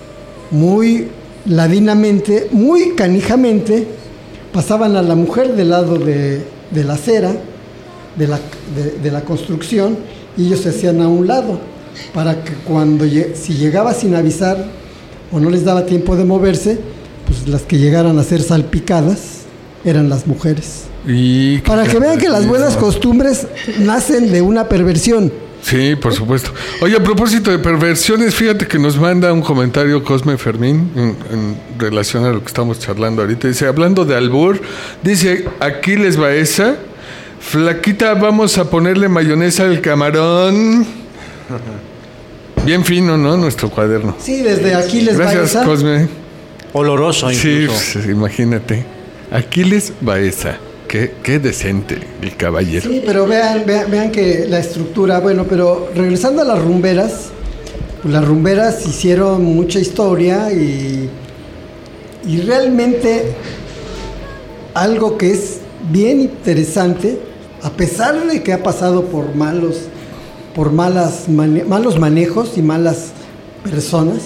muy ladinamente, muy canijamente, pasaban a la mujer del lado de, de la acera, de la, de, de la construcción, y ellos se hacían a un lado, para que cuando lle- si llegaba sin avisar o no les daba tiempo de moverse, pues las que llegaran a ser salpicadas eran las mujeres. Y Para que vean que las buenas costumbres nacen de una perversión. Sí, por supuesto. Oye, a propósito de perversiones, fíjate que nos manda un comentario Cosme Fermín en, en relación a lo que estamos charlando ahorita. Dice, hablando de albur, dice Aquiles Baeza, flaquita, vamos a ponerle mayonesa al camarón. Bien fino, ¿no? Nuestro cuaderno. Sí, desde aquí les Gracias, va esa. Cosme. Oloroso Sí, incluso. pues, imagínate. Aquiles Baeza. Qué, qué decente el caballero. Sí, pero vean, vean, vean que la estructura, bueno, pero regresando a las rumberas, pues las rumberas hicieron mucha historia y, y realmente algo que es bien interesante, a pesar de que ha pasado por malos, por malas mane- malos manejos y malas personas,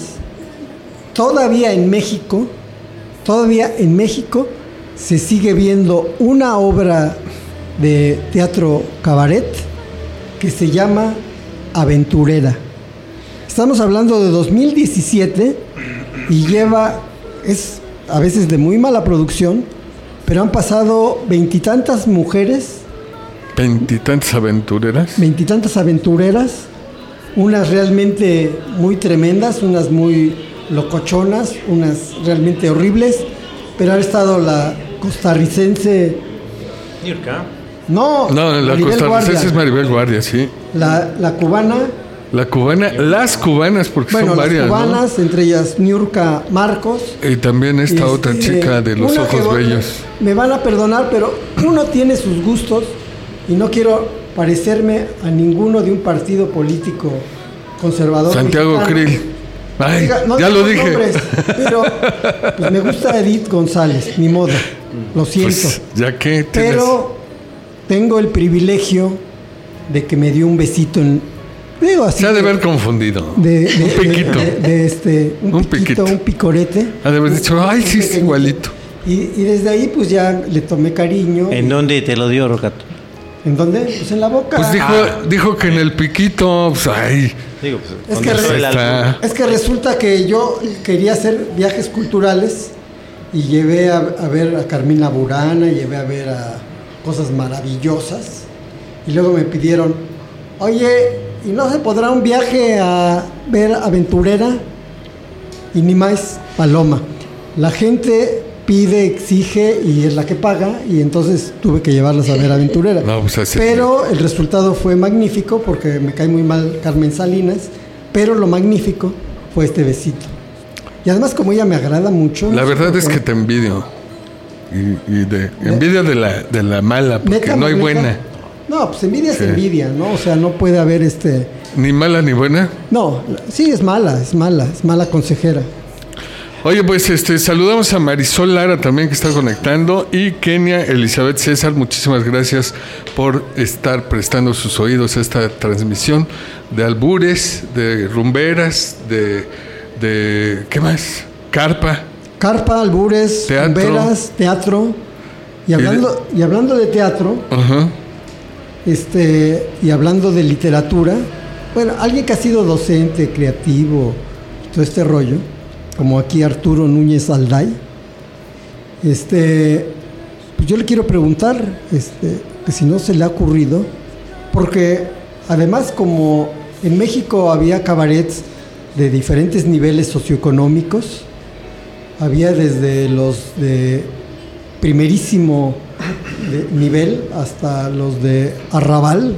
todavía en México, todavía en México se sigue viendo una obra de teatro cabaret que se llama Aventurera. Estamos hablando de dos mil diecisiete y lleva, es a veces de muy mala producción, pero han pasado veintitantas mujeres, Veintitantas aventureras. veintitantas aventureras, unas realmente muy tremendas, unas muy locochonas, unas realmente horribles, pero ha estado la costarricense, Niurka. no, No, la Maribel costarricense Guardia, es Maribel Guardia, sí. la, la cubana, La cubana, las cubanas, porque bueno, son las varias, cubanas, entre ellas Niurka Marcos. ¿no? Y también esta Este, otra chica de los una que ojos va- bellos. Me van a perdonar, pero uno tiene sus gustos y no quiero parecerme a ninguno de un partido político conservador. Santiago mexicano. Krill. Ay, Diga- no ya lo digo dije. nombres, pero pues, me gusta Edith González, ni modo, lo siento. Pues, ya que tienes... pero tengo el privilegio de que me dio un besito en... Digo así. Se ha de haber confundido. de, de- un piquito. de- de- de este, un, Un piquito, piquito. un picorete. Ha de haber dicho, ay, sí, es pequeñito. igualito. Y, y desde ahí pues ya le tomé cariño. ¿En dónde te lo dio, Rocato? ¿En dónde? Pues en la boca. Pues dijo, dijo que en el piquito, pues, ay, Digo, pues, Es con que eso re- del está. albur. Es que resulta que yo quería hacer viajes culturales y llevé a, a ver a Carmina Burana, llevé a ver a cosas maravillosas. Y luego me pidieron, oye, ¿y no se podrá un viaje a ver Aventurera? Y ni más, Paloma. La gente pide, exige y es la que paga, y entonces tuve que llevarlas a ver Aventurera. No, pues así. Pero el resultado fue magnífico porque me cae muy mal Carmen Salinas, pero lo magnífico fue este besito. Y además como ella me agrada mucho. La no sé verdad por es qué. que te envidio. Y, y de envidia de la, de la mala, porque Neta, no hay neta. buena. No, pues envidia Sí. es envidia, ¿no? O sea, no puede haber este ¿Ni mala ni buena? No, sí es mala, es mala, es mala consejera. Oye, pues este saludamos a Marisol Lara también que está conectando y Kenia Elizabeth César, muchísimas gracias por estar prestando sus oídos a esta transmisión de albures, de rumberas, de, de ¿qué más? Carpa. Carpa, albures, teatro. rumberas, teatro. Y hablando, y hablando de teatro, uh-huh. este, y hablando de literatura, bueno, alguien que ha sido docente, creativo, todo este rollo, como aquí Arturo Núñez Alday, este, pues yo le quiero preguntar, este, que si no se le ha ocurrido, porque además como en México había cabarets de diferentes niveles socioeconómicos, había desde los de primerísimo de nivel hasta los de arrabal,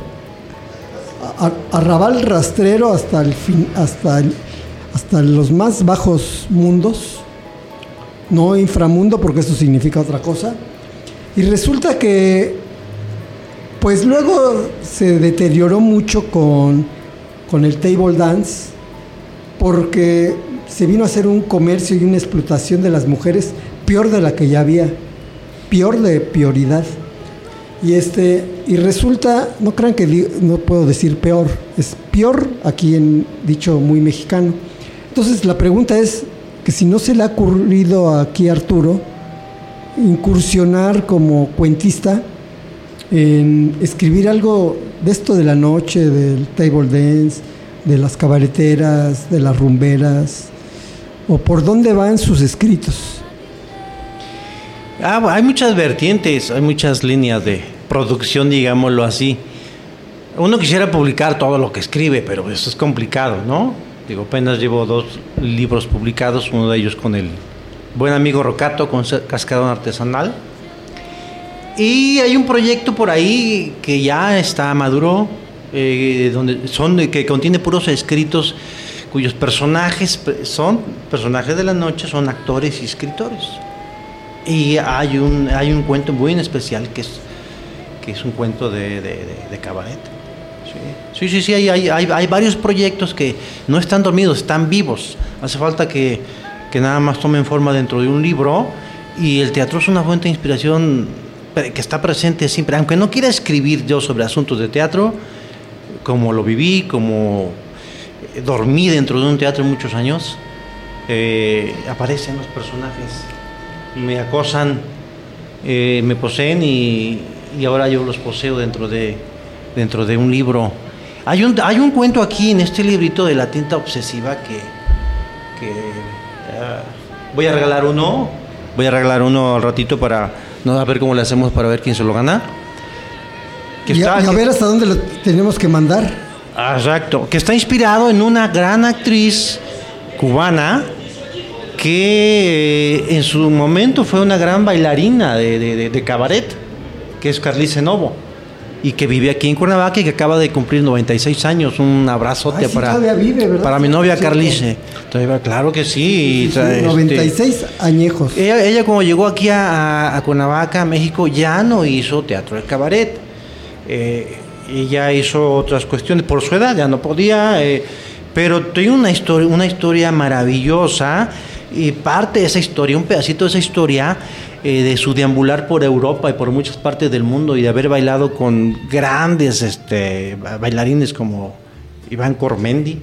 a, arrabal rastrero hasta el fin, hasta el, hasta los más bajos mundos, no inframundo porque eso significa otra cosa. Y resulta que pues luego se deterioró mucho con, con el table dance, porque se vino a hacer un comercio y una explotación de las mujeres peor de la que ya había, peor de prioridad. Y este y resulta, no crean que di, no puedo decir peor, es peor aquí en dicho muy mexicano. Entonces la pregunta es que si no se le ha ocurrido aquí a Arturo incursionar como cuentista en escribir algo de esto de la noche, del table dance, de las cabareteras, de las rumberas, o por dónde van sus escritos. Ah, hay muchas vertientes, hay muchas líneas de producción, digámoslo así. Uno quisiera publicar todo lo que escribe, pero eso es complicado, ¿no? Digo, apenas llevo dos libros publicados, uno de ellos con el buen amigo Rocato, con Cascarón Artesanal. Y hay un proyecto por ahí que ya está maduro, eh, donde son, que contiene puros escritos cuyos personajes son personajes de la noche, son actores y escritores. Y hay un, hay un cuento muy en especial que es, que es un cuento de, de, de, de cabaret. Sí, sí, sí, hay, hay, hay, hay varios proyectos que no están dormidos, están vivos. Hace falta que, que nada más tomen forma dentro de un libro, y el teatro es una fuente de inspiración que está presente siempre. Aunque no quiera escribir yo sobre asuntos de teatro, como lo viví, como dormí dentro de un teatro muchos años, eh, aparecen los personajes, me acosan, eh, me poseen y, y ahora yo los poseo dentro de dentro de un libro. Hay un, hay un cuento aquí en este librito de la tinta obsesiva que, que uh, voy a regalar uno, voy a regalar uno al ratito para, no, a ver cómo le hacemos para ver quién se lo gana. Que y, está, a, y a que, ver hasta dónde lo tenemos que mandar. Exacto, que está inspirado en una gran actriz cubana que en su momento fue una gran bailarina de, de, de, de cabaret, que es Carlice Novo, y que vive aquí en Cuernavaca y que acaba de cumplir noventa y seis años. Un abrazote. Ay, sí, para, vive, para mi novia Carlice. Entonces, claro que sí. sí, sí, sí noventa y seis este, añejos. Ella, ella cuando llegó aquí a, a Cuernavaca, a México, ya no hizo teatro de cabaret. Eh, ella hizo otras cuestiones por su edad, ya no podía. Eh, pero tiene una historia, una historia maravillosa, y parte de esa historia, un pedacito de esa historia, eh, de su deambular por Europa y por muchas partes del mundo, y de haber bailado con grandes este, bailarines como Iván Cormendi,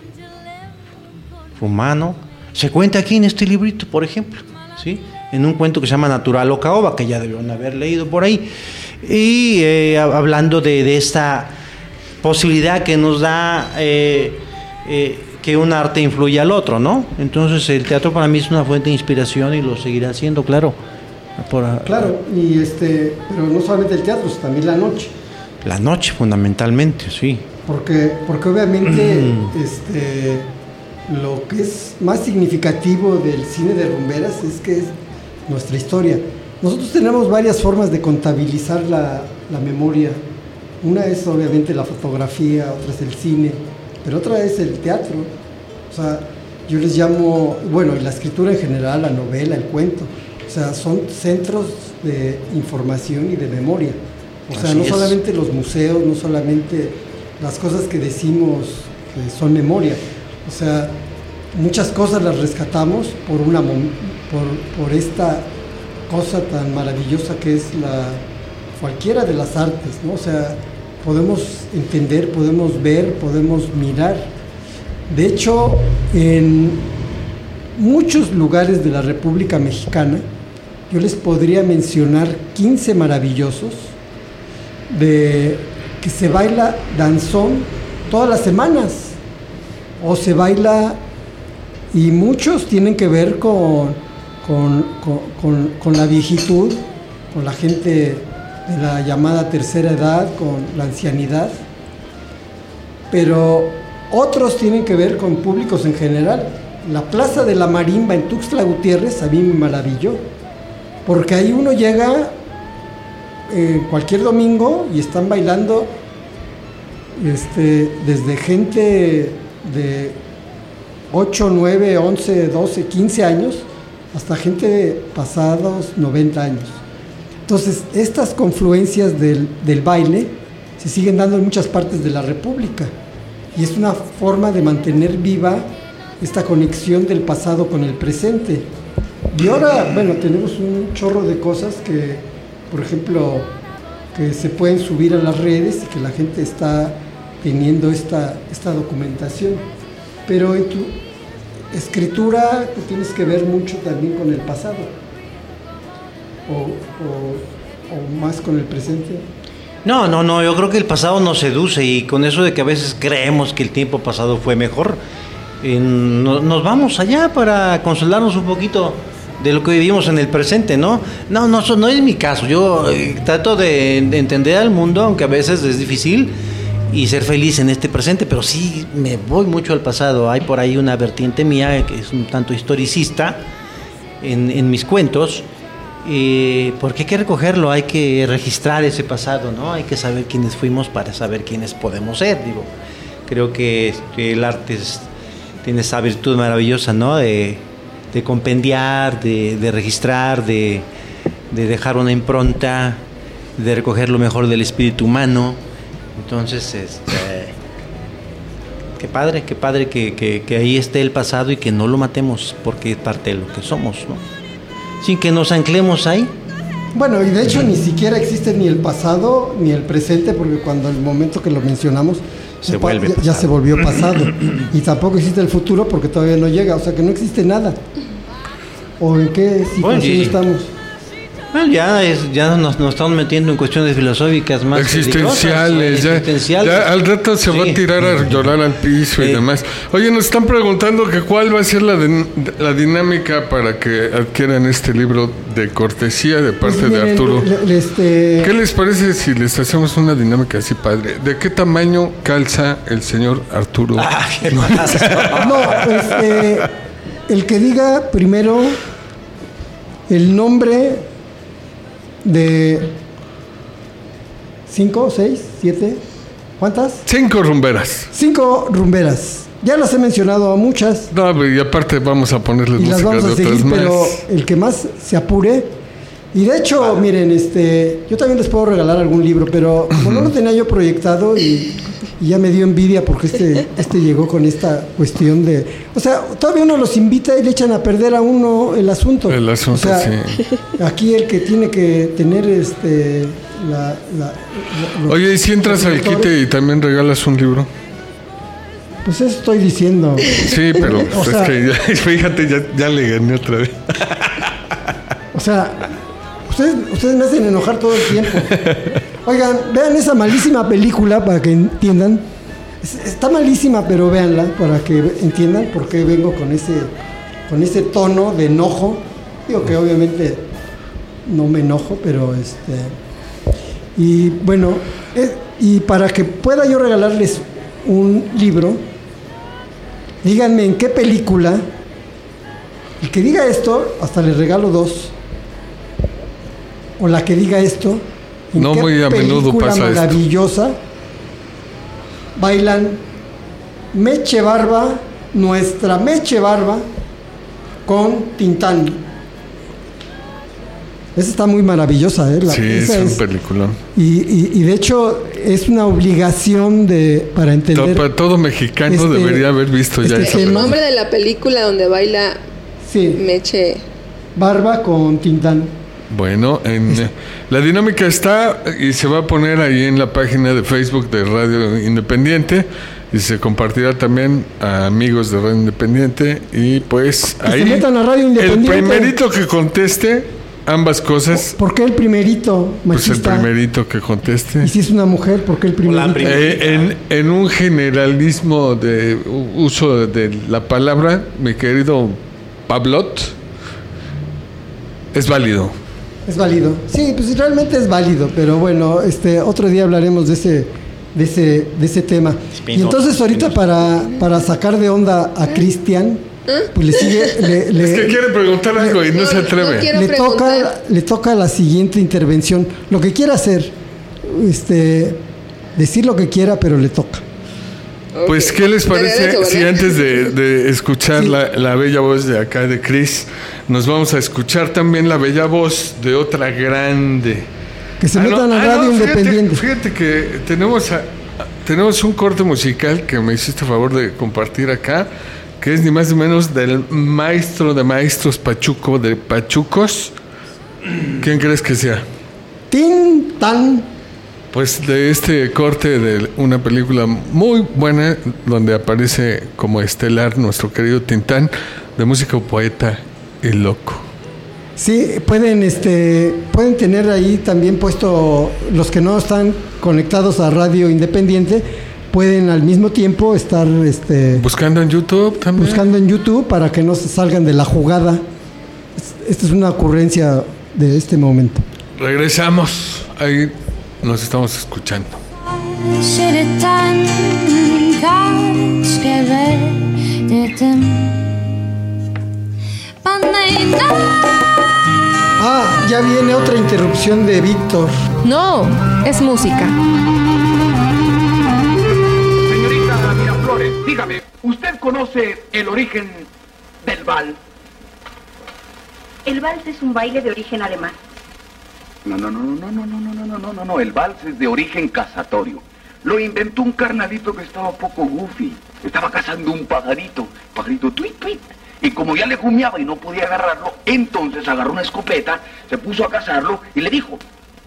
Rumano, se cuenta aquí en este librito, por ejemplo, ¿sí? En un cuento que se llama Natural o Caoba, que ya debieron haber leído por ahí, y eh, hablando de, de esta posibilidad que nos da eh, eh, que un arte influye al otro, ¿no? Entonces el teatro para mí es una fuente de inspiración y lo seguirá siendo, claro. Por, claro, y este, pero no solamente el teatro, sino también la noche. La noche, fundamentalmente, sí. Porque, porque obviamente mm. este, lo que es más significativo del cine de rumberas es que es nuestra historia. Nosotros tenemos varias formas de contabilizar la, la memoria. Una es obviamente la fotografía, otra es el cine, pero otra es el teatro. O sea, yo les llamo, bueno, la escritura en general, la novela, el cuento. O sea, son centros de información y de memoria. O sea, Así no es. solamente los museos, no solamente las cosas que decimos que son memoria. O sea, muchas cosas las rescatamos por una mom- por, por esta cosa tan maravillosa que es la cualquiera de las artes, ¿no? O sea, podemos entender, podemos ver, podemos mirar. De hecho, en muchos lugares de la República Mexicana, yo les podría mencionar quince maravillosos de que se baila danzón todas las semanas, o se baila, y muchos tienen que ver con, con, con, con, con la viejitud, con la gente de la llamada tercera edad, con la ancianidad, pero otros tienen que ver con públicos en general. La Plaza de la Marimba en Tuxtla Gutiérrez a mí me maravilló, porque ahí uno llega eh, cualquier domingo y están bailando este, desde gente de ocho, nueve, once, doce, quince años hasta gente de pasados noventa años. Entonces, estas confluencias del, del baile se siguen dando en muchas partes de la República, y es una forma de mantener viva esta conexión del pasado con el presente. Y ahora, bueno, tenemos un chorro de cosas que, por ejemplo, que se pueden subir a las redes y que la gente está teniendo esta, esta documentación. Pero en tu escritura tú tienes que ver mucho también con el pasado. O, o, o más con el presente. No, no, no, yo creo que el pasado nos seduce, y con eso de que a veces creemos que el tiempo pasado fue mejor, eh, no, nos vamos allá para consolarnos un poquito de lo que vivimos en el presente, ¿no? No, no, eso no es mi caso. Yo eh, trato de, de entender al mundo, aunque a veces es difícil, y ser feliz en este presente, pero sí me voy mucho al pasado. Hay por ahí una vertiente mía que es un tanto historicista en, en mis cuentos. Eh, porque hay que recogerlo, hay que registrar ese pasado, ¿no? Hay que saber quiénes fuimos para saber quiénes podemos ser. Digo, creo que este, el arte es, tiene esa virtud maravillosa, ¿no? De, de compendiar, de, de registrar, de, de dejar una impronta, de recoger lo mejor del espíritu humano. Entonces, este, qué padre, qué padre que, que, que ahí esté el pasado y que no lo matemos, porque es parte de lo que somos, ¿no? Sin que nos anclemos ahí. Bueno, y de hecho ni siquiera existe ni el pasado ni el presente, porque cuando el momento que lo mencionamos se vuelve ya, ya se volvió pasado. Y tampoco existe el futuro porque todavía no llega, o sea que no existe nada. ¿O en qué situación Bueno, y- estamos? Bueno, ya, es, ya nos, nos estamos metiendo en cuestiones filosóficas más Existenciales, ya, existenciales. ya al rato se va Sí. a tirar a llorar al piso y Sí. demás. Oye, nos están preguntando que cuál va a ser la, din- la dinámica para que adquieran este libro de cortesía de parte Pues de miren, Arturo. le- le- este, ¿Qué les parece si les hacemos una dinámica así, padre? ¿De qué tamaño calza el señor Arturo? Ah, qué pasa. No, este, el que diga primero el nombre de cinco, seis, siete, ¿cuántas? Cinco rumberas. Cinco rumberas. Ya las he mencionado a muchas No, y aparte vamos a ponerles y las música vamos de a otras seguir, más. pero el que más se apure. Y de hecho, miren, este, yo también les puedo regalar algún libro, pero como no lo tenía yo proyectado y, y ya me dio envidia porque este, este llegó con esta cuestión de, o sea, todavía uno los invita y le echan a perder a uno el asunto. El asunto, O sea, sí. aquí el que tiene que tener este, la, la- la- los- Oye, ¿y si entras los al lectores? quite y también regalas un libro? Pues eso estoy diciendo. Sí, pero O pues, sea- es que ya, fíjate, ya, ya le gané otra vez. O sea, ustedes, ustedes me hacen enojar todo el tiempo. Oigan, vean esa malísima película para que entiendan. Es- está malísima, pero véanla para que entiendan por qué vengo con ese, con ese tono de enojo. Digo que obviamente no me enojo, pero este. Y bueno, es- y para que pueda yo regalarles un libro, díganme en qué película. El que diga esto, hasta les regalo dos. O la que diga esto, ¿en No qué muy a menudo película pasa esto. maravillosa bailan Meche Barba, nuestra Meche Barba, con Tintán? Esa está muy maravillosa, ¿eh? La, sí, es un película. Y, y, y de hecho es una obligación de para entender. Todo, todo mexicano este, debería haber visto este ya esa El película. nombre de la película donde baila sí. Meche. Barba con Tintán. Bueno, en, eh, la dinámica está y se va a poner ahí en la página de Facebook de Radio Independiente y se compartirá también a amigos de Radio Independiente y pues Que ahí se metan a Radio Independiente. el primerito que conteste ambas cosas. ¿Por qué el primerito, machista? Pues el primerito que conteste. Y si es una mujer, ¿por qué el primerito? Eh, en, en un generalismo de u- uso de la palabra, mi querido Pablot, es válido. Es válido. Sí, pues realmente es válido, pero bueno, este otro día hablaremos de ese de ese de ese tema. Y entonces ahorita para para sacar de onda a Cristian, pues le sigue le, le- Es que quiere preguntar algo y no, No, se atreve. no quiero le toca preguntar. le toca la siguiente intervención. Lo que quiera hacer, este decir lo que quiera, pero le toca. Pues, ¿qué les De parece derecho, si ¿verdad? antes de, de escuchar Sí. la, la bella voz de acá de Chris, nos vamos a escuchar también la bella voz de otra grande? Que se Ah, metan no, a ah, Radio no, fíjate, Independiente. Fíjate que tenemos, a- tenemos un corte musical que me hiciste favor de compartir acá, que es ni más ni menos del maestro de maestros Pachuco de Pachucos. ¿Quién crees que sea? Tintán. Pues de este corte de una película muy buena donde aparece como estelar nuestro querido Tintán, de músico, poeta y loco. Sí, pueden este pueden tener ahí también puesto los que no están conectados a Radio Independiente, pueden al mismo tiempo estar este Buscando en YouTube también. buscando en YouTube para que no se salgan de la jugada. Es- Esta es una ocurrencia de este momento. Regresamos. Ahí nos estamos escuchando. Ser det tankar skrevet det Ah, ya viene otra interrupción de Víctor. No, es música. Señorita Miraflores, dígame, ¿usted conoce el origen del vals? El vals es un baile de origen alemán. No, no, no, no, no, no, no, no, no, no, no, no, el vals es de origen cazatorio. Lo inventó un carnalito que estaba poco goofy. Estaba cazando un pajarito, pajarito tuit, tuit. Y como ya le humeaba y no podía agarrarlo, entonces agarró una escopeta, se puso a cazarlo y le dijo: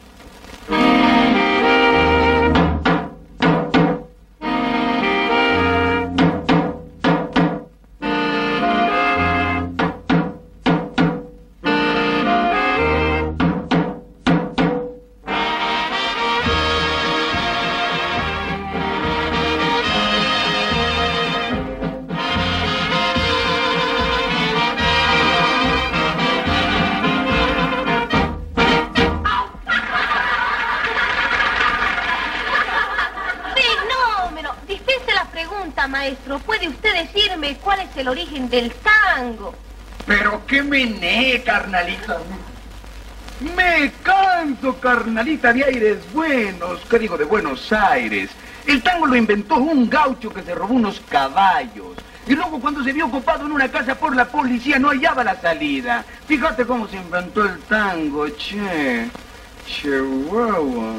Fenómeno. Dispense la pregunta, maestro. ¿Puede usted decirme cuál es el origen del tango? Pero qué mené, carnalita. Me canso, carnalita, de aires buenos. ¿Qué digo de Buenos Aires? El tango lo inventó un gaucho que se robó unos caballos. Y luego cuando se vio ocupado en una casa por la policía no hallaba la salida. Fíjate cómo se inventó el tango, che. Chihuahua.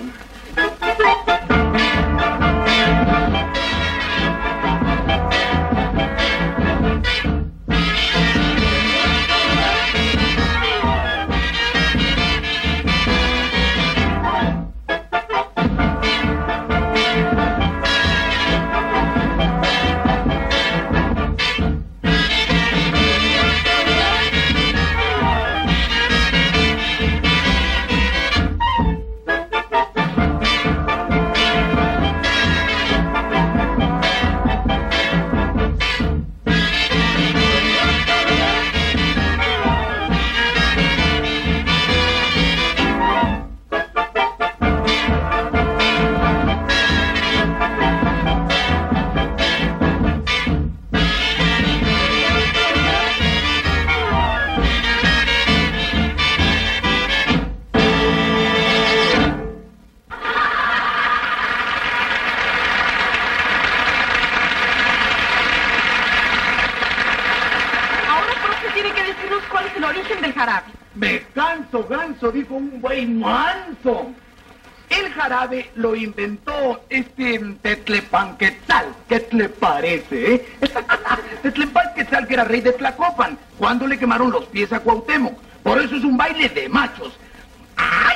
Ahora, profe, tiene que decirnos cuál es el origen del jarabe. Me canso, ganso, dijo un buey manso. El jarabe lo inventó este Tetlepanquetzal. ¿Qué te le parece, eh? Tetlepanquetzal, que era rey de Tlacopan, cuando le quemaron los pies a Cuauhtémoc. Por eso es un baile de machos. ¡Ay!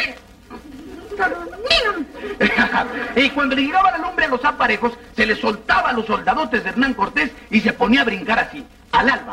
Y cuando le llegaba la lumbre a los aparejos, se le soltaba a los soldadotes de Hernán Cortés y se ponía a brincar así, al alba.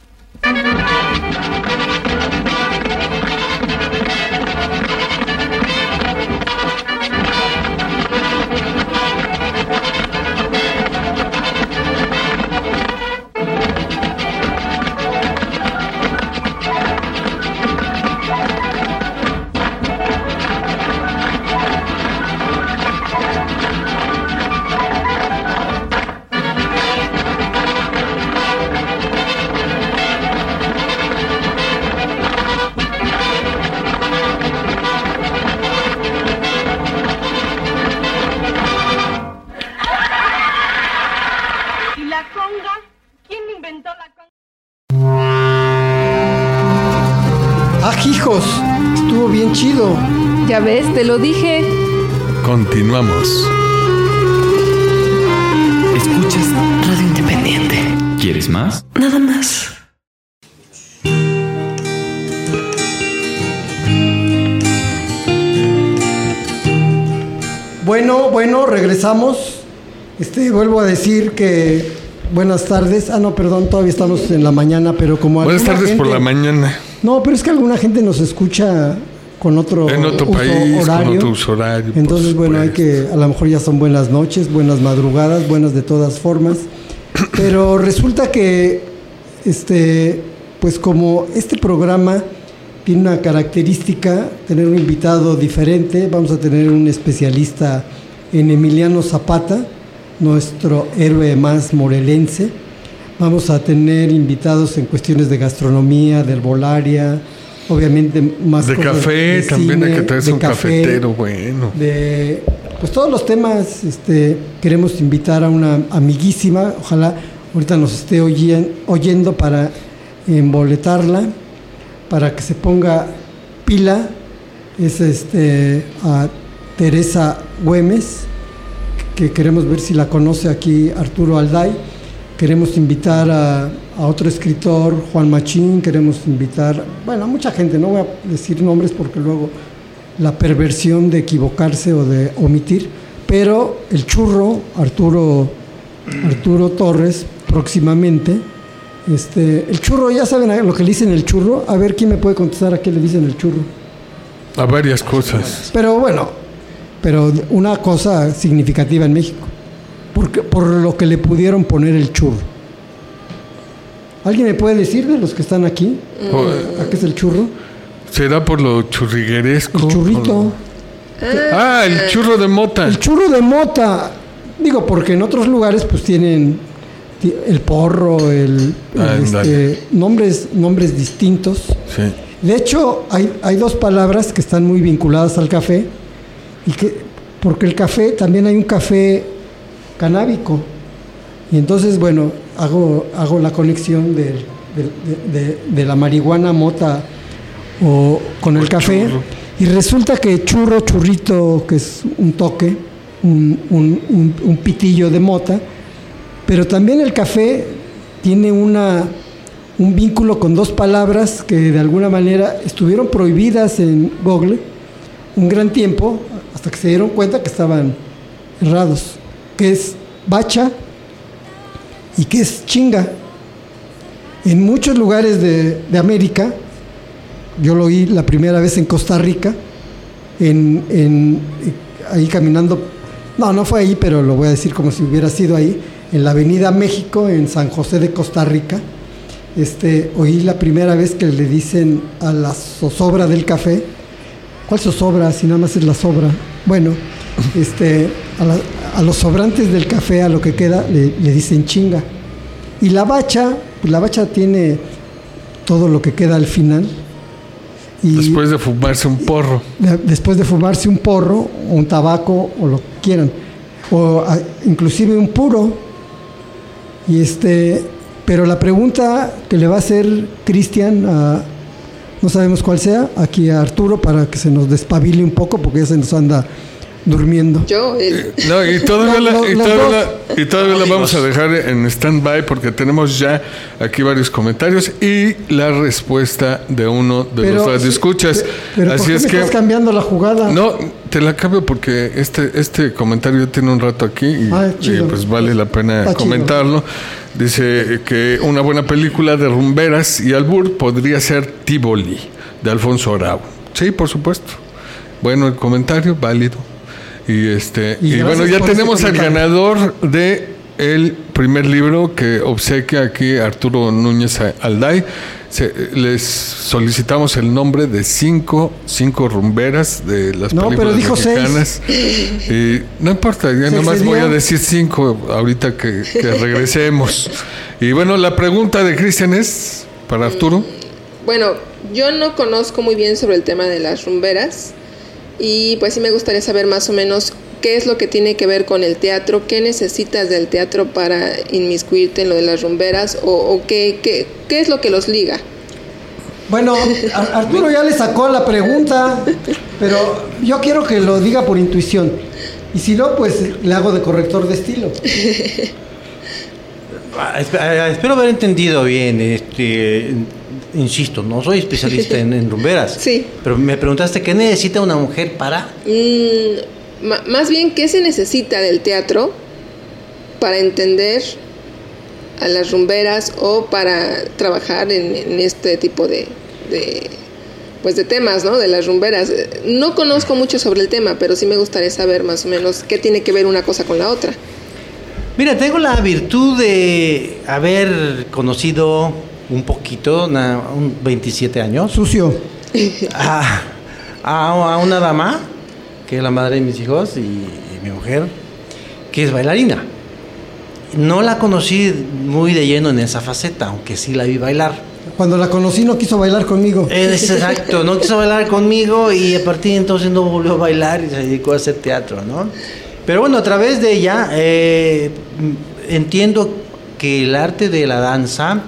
Hijos, estuvo bien chido. Ya ves, te lo dije. Continuamos. Escuchas Radio Independiente. ¿Quieres más? Nada más. Bueno, bueno, regresamos. Este, vuelvo a decir que buenas tardes. Ah, no, perdón, todavía estamos en la mañana, pero como buenas tardes gente... por la mañana. No, pero es que alguna gente nos escucha con otro, en otro uso país, horario. con otro uso horario. Entonces, bueno, hay que, a lo mejor ya son buenas noches, buenas madrugadas, buenas de todas formas. Pero resulta que, este, pues como este programa tiene una característica, tener un invitado diferente, vamos a tener un especialista en Emiliano Zapata, nuestro héroe más morelense. Vamos a tener invitados en cuestiones de gastronomía, de herbolaria, obviamente más de cosas café, de también cine, hay que traerse de un café, cafetero bueno. De pues todos los temas, este, queremos invitar a una amiguísima, ojalá ahorita nos esté oyen, oyendo para emboletarla, para que se ponga pila, es este a Teresa Güemes, que queremos ver si la conoce aquí Arturo Alday. Queremos invitar a, a otro escritor, Juan Machín, queremos invitar, bueno, a mucha gente, no voy a decir nombres porque luego la perversión de equivocarse o de omitir, pero el churro, Arturo, Arturo Torres, próximamente, este, el churro, ya saben lo que le dicen el churro, a ver quién me puede contestar a qué le dicen el churro. A varias cosas. Pero bueno, pero una cosa significativa en México. Porque, por lo que le pudieron poner el churro. ¿Alguien me puede decir de los que están aquí? Mm. ¿A qué es el churro? ¿Será por lo churrigueresco? El churrito. Lo... Ah, el churro de mota. El churro de mota. Digo, porque en otros lugares pues tienen el porro, el, ah, el este, nombres, nombres distintos. Sí. De hecho, hay, hay dos palabras que están muy vinculadas al café. Y que, porque el café, también hay un café canábico. Y entonces, bueno, hago, hago la conexión de, de, de, de la marihuana mota o con el, el café. Churro. Y resulta que churro, churrito, que es un toque, un, un, un, un pitillo de mota, pero también el café tiene una, un vínculo con dos palabras que de alguna manera estuvieron prohibidas en Google un gran tiempo, hasta que se dieron cuenta que estaban errados, que es bacha y que es chinga. En muchos lugares de, de América, yo lo oí la primera vez en Costa Rica, en, en, ahí caminando, no, no fue ahí, pero lo voy a decir como si hubiera sido ahí, en la Avenida México, en San José de Costa Rica, este, oí la primera vez que le dicen a la zozobra del café, ¿cuál zozobra? Si nada más es la sobra. Bueno, este, a, la, a los sobrantes del café, a lo que queda, le, le dicen chinga. Y la bacha, la bacha tiene todo lo que queda al final. Y después de fumarse un porro. De, después de fumarse un porro, o un tabaco, o lo que quieran. O a, inclusive un puro. Y este, pero la pregunta que le va a hacer Cristian a no sabemos cuál sea, aquí a Arturo para que se nos despabile un poco porque ya se nos anda durmiendo. Yo, él. No, y todavía, No, la, no, y los todavía, dos. la, y todavía la vamos a dejar en stand-by porque tenemos ya aquí varios comentarios y la respuesta de uno de Pero, los radioescuchas. Pero ¿por Así qué es me que estás cambiando la jugada? no, te la cambio porque este este comentario tiene un rato aquí y, Ah, y, chido. pues vale la pena Está chido. comentarlo. Dice que una buena película de rumberas y albur podría ser Tívoli, de Alfonso Arau. Sí, por supuesto. Bueno, el comentario válido. Y este Y y, gracias bueno, ya por ese tenemos al comentario. ganador de el primer libro que obsequia aquí Arturo Núñez Alday. Se- les solicitamos el nombre de cinco, cinco rumberas de las No, películas pero dijo seis. mexicanas. Y no importa, ya Se nomás excedió. voy a decir cinco ahorita que, que regresemos. Y bueno, la pregunta de Cristian es para Arturo. Bueno, yo no conozco muy bien sobre el tema de las rumberas y pues sí me gustaría saber más o menos qué es lo que tiene que ver con el teatro, qué necesitas del teatro para inmiscuirte en lo de las rumberas o, o qué, qué, qué es lo que los liga. Bueno, Ar- Arturo ya le sacó la pregunta, pero yo quiero que lo diga por intuición. Y si no, pues le hago de corrector de estilo. Ah, esp- ah, Espero haber entendido bien. Este, insisto, no soy especialista en, en rumberas. Sí. Pero me preguntaste qué necesita una mujer para. Mm, ma- más bien, ¿qué se necesita del teatro para entender a las rumberas o para trabajar en, en este tipo de, de, pues de temas, ¿no? De las rumberas. No conozco mucho sobre el tema, pero sí me gustaría saber más o menos qué tiene que ver una cosa con la otra. Mira, tengo la virtud de haber conocido un poquito, una, un veintisiete años, Sucio. a, a- a una dama, que es la madre de mis hijos y, y mi mujer, que es bailarina. No la conocí muy de lleno en esa faceta, aunque sí la vi bailar. Cuando la conocí no quiso bailar conmigo. Es exacto, no quiso bailar conmigo y a partir de entonces no volvió a bailar y se dedicó a hacer teatro, ¿no? Pero bueno, a través de ella eh, entiendo que el arte de la danza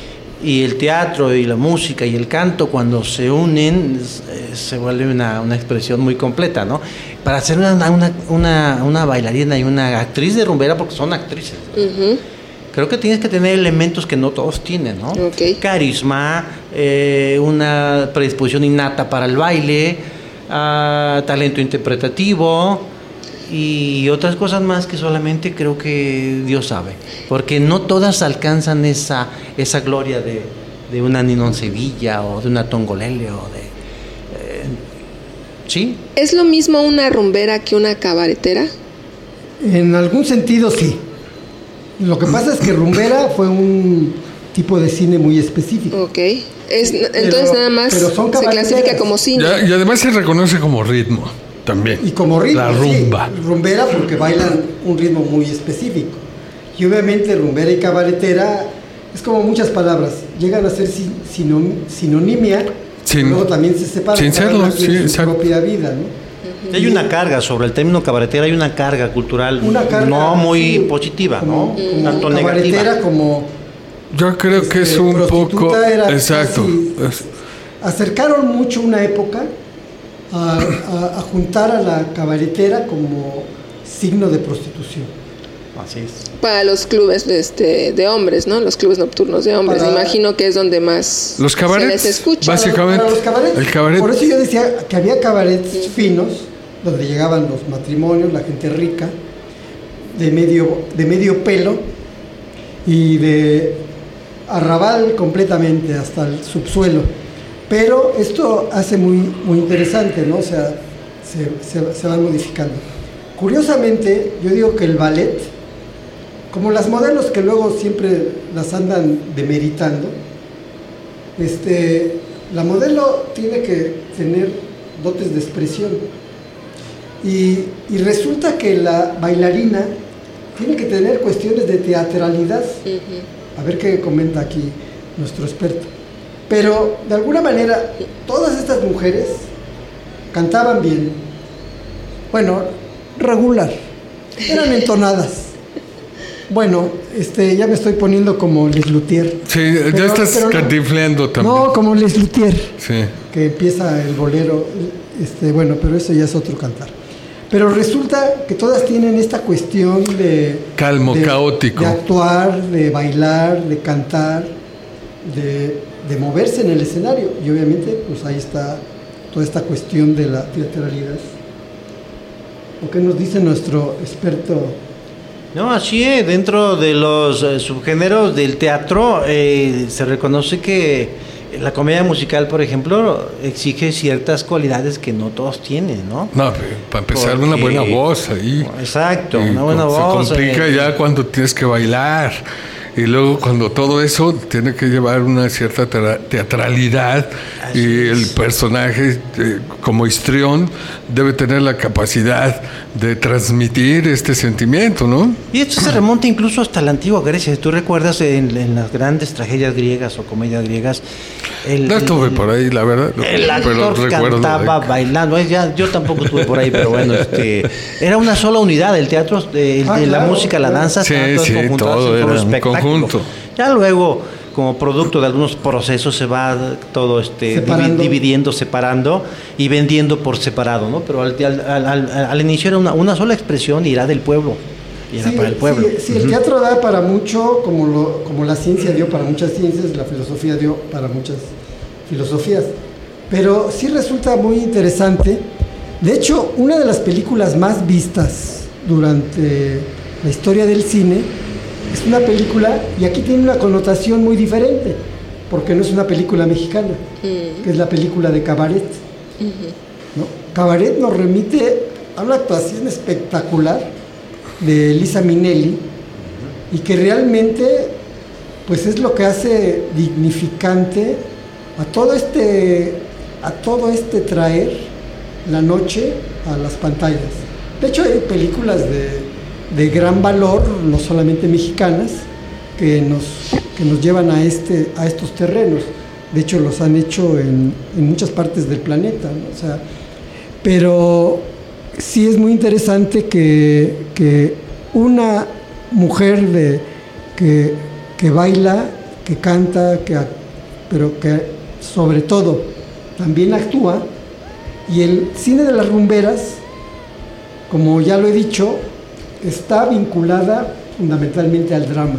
y el teatro y la música y el canto cuando se unen eh, se vuelve una, una expresión muy completa, ¿no? Para ser una, una, una, una bailarina y una actriz de rumbera, porque son actrices, Ujú. creo que tienes que tener elementos que no todos tienen, ¿no? Ok. Carisma, eh, una predisposición innata para el baile, ah, talento interpretativo y otras cosas más que solamente creo que Dios sabe, porque no todas alcanzan esa esa gloria de, de una Ninón Sevilla o de una Tongolele o de eh, ¿sí? ¿Es lo mismo una rumbera que una cabaretera? En algún sentido sí. Lo que pasa es que rumbera fue un tipo de cine muy específico. Ok. Es, entonces Pero- nada más pero son se cabareteras. clasifica como cine. Ya- y además se reconoce como ritmo también. Y como ritmo. La sí, rumba. rumbera porque bailan un ritmo muy específico. Y obviamente rumbera y cabaretera es como muchas palabras. Llegan a ser sin- sinom- sinonimia, Sin- y luego también se separan. sin cada serlo, una tiene sí, su exacto. propia vida, ¿no? Hay una carga sobre el término cabaretera, hay una carga cultural Una carga, no muy sí, positiva, como, ¿no? como Tanto cabaretera, negativa. como Yo creo que es este, un prostituta poco era exacto. casi- Es- acercaron mucho una época a, a- a juntar a la cabaretera como signo de prostitución. Así es. Para los clubes de, este, de hombres, ¿no? Los clubes nocturnos de hombres. Para- Imagino que es donde más Los se cabarets, les escucha. básicamente. Para los cabarets. El cabaret. Por eso yo decía que había cabarets finos, donde llegaban los matrimonios, la gente rica, de medio, de medio pelo y de arrabal completamente hasta el subsuelo. Pero esto hace muy, muy interesante, ¿no? O sea, se, se, se van modificando. Curiosamente, yo digo que el ballet, como las modelos que luego siempre las andan demeritando, este, la modelo tiene que tener dotes de expresión. Y, y resulta que la bailarina tiene que tener cuestiones de teatralidad. A ver qué comenta aquí nuestro experto. Pero de alguna manera, todas estas mujeres cantaban bien. Bueno, regular. Eran entonadas. Bueno, este, ya me estoy poniendo como Les Luthier. Sí, Pero- ya estás pero no- cantinfleando también. No, como Les Luthier, Sí. que empieza el bolero. Este, bueno, pero eso ya es otro cantar. Pero resulta que todas tienen esta cuestión de... Calmo, de- caótico. De actuar, de bailar, de cantar, de, de moverse en el escenario. Y obviamente, pues ahí está toda esta cuestión de la teatralidad. ¿O qué nos dice nuestro experto? No, así es. Dentro de los eh, subgéneros del teatro eh, se reconoce que la comedia musical, por ejemplo, exige ciertas cualidades que no todos tienen, ¿no? No, para empezar, Porque- una buena voz ahí. Exacto, Y una buena se voz. complica eh, ya cuando tienes que bailar. Y luego cuando todo eso tiene que llevar una cierta tra- teatralidad Así y el es. personaje eh, como histrión debe tener la capacidad de transmitir este sentimiento, ¿no? Y esto se remonta incluso hasta la antigua Grecia. Si tú recuerdas en, en las grandes tragedias griegas o comedias griegas, el, No estuve el- por ahí, la verdad. el pero actor recuerdo cantaba de- bailando. Eh, ya, yo tampoco estuve por ahí, pero bueno, este, era una sola unidad. El teatro, eh, el- Ah, de la claro, música, la claro. danza, Sí, estaban todas sí, conjuntadas todo en un solo era un espectáculo. conjunto. Ya luego, como producto de algunos procesos, se va todo este Separando. divi- dividiendo, separando y vendiendo por separado, ¿no? Pero al, al, al- al- al inicio era una, una sola expresión y era del pueblo. Y era Sí, para el pueblo. sí, sí, el Ujú. teatro da para mucho, como, lo, como la ciencia dio para muchas ciencias, la filosofía dio para muchas filosofías. Pero sí resulta muy interesante. De hecho, una de las películas más vistas durante la historia del cine es una película, y aquí tiene una connotación muy diferente, porque no es una película mexicana, que es la película de Cabaret. ¿No? Cabaret nos remite a una actuación espectacular de Elisa Minnelli y que realmente pues es lo que hace dignificante a todo este a todo este traer la noche a las pantallas. De hecho hay películas de, de gran valor, no solamente mexicanas, que nos, que nos llevan a este a estos terrenos. De hecho los han hecho en, en muchas partes del planeta, ¿no? O sea, pero sí es muy interesante que, que una mujer de, que, que baila, que canta, que, ac- pero que sobre todo también actúa, y el cine de las rumberas, como ya lo he dicho, está vinculada fundamentalmente al drama.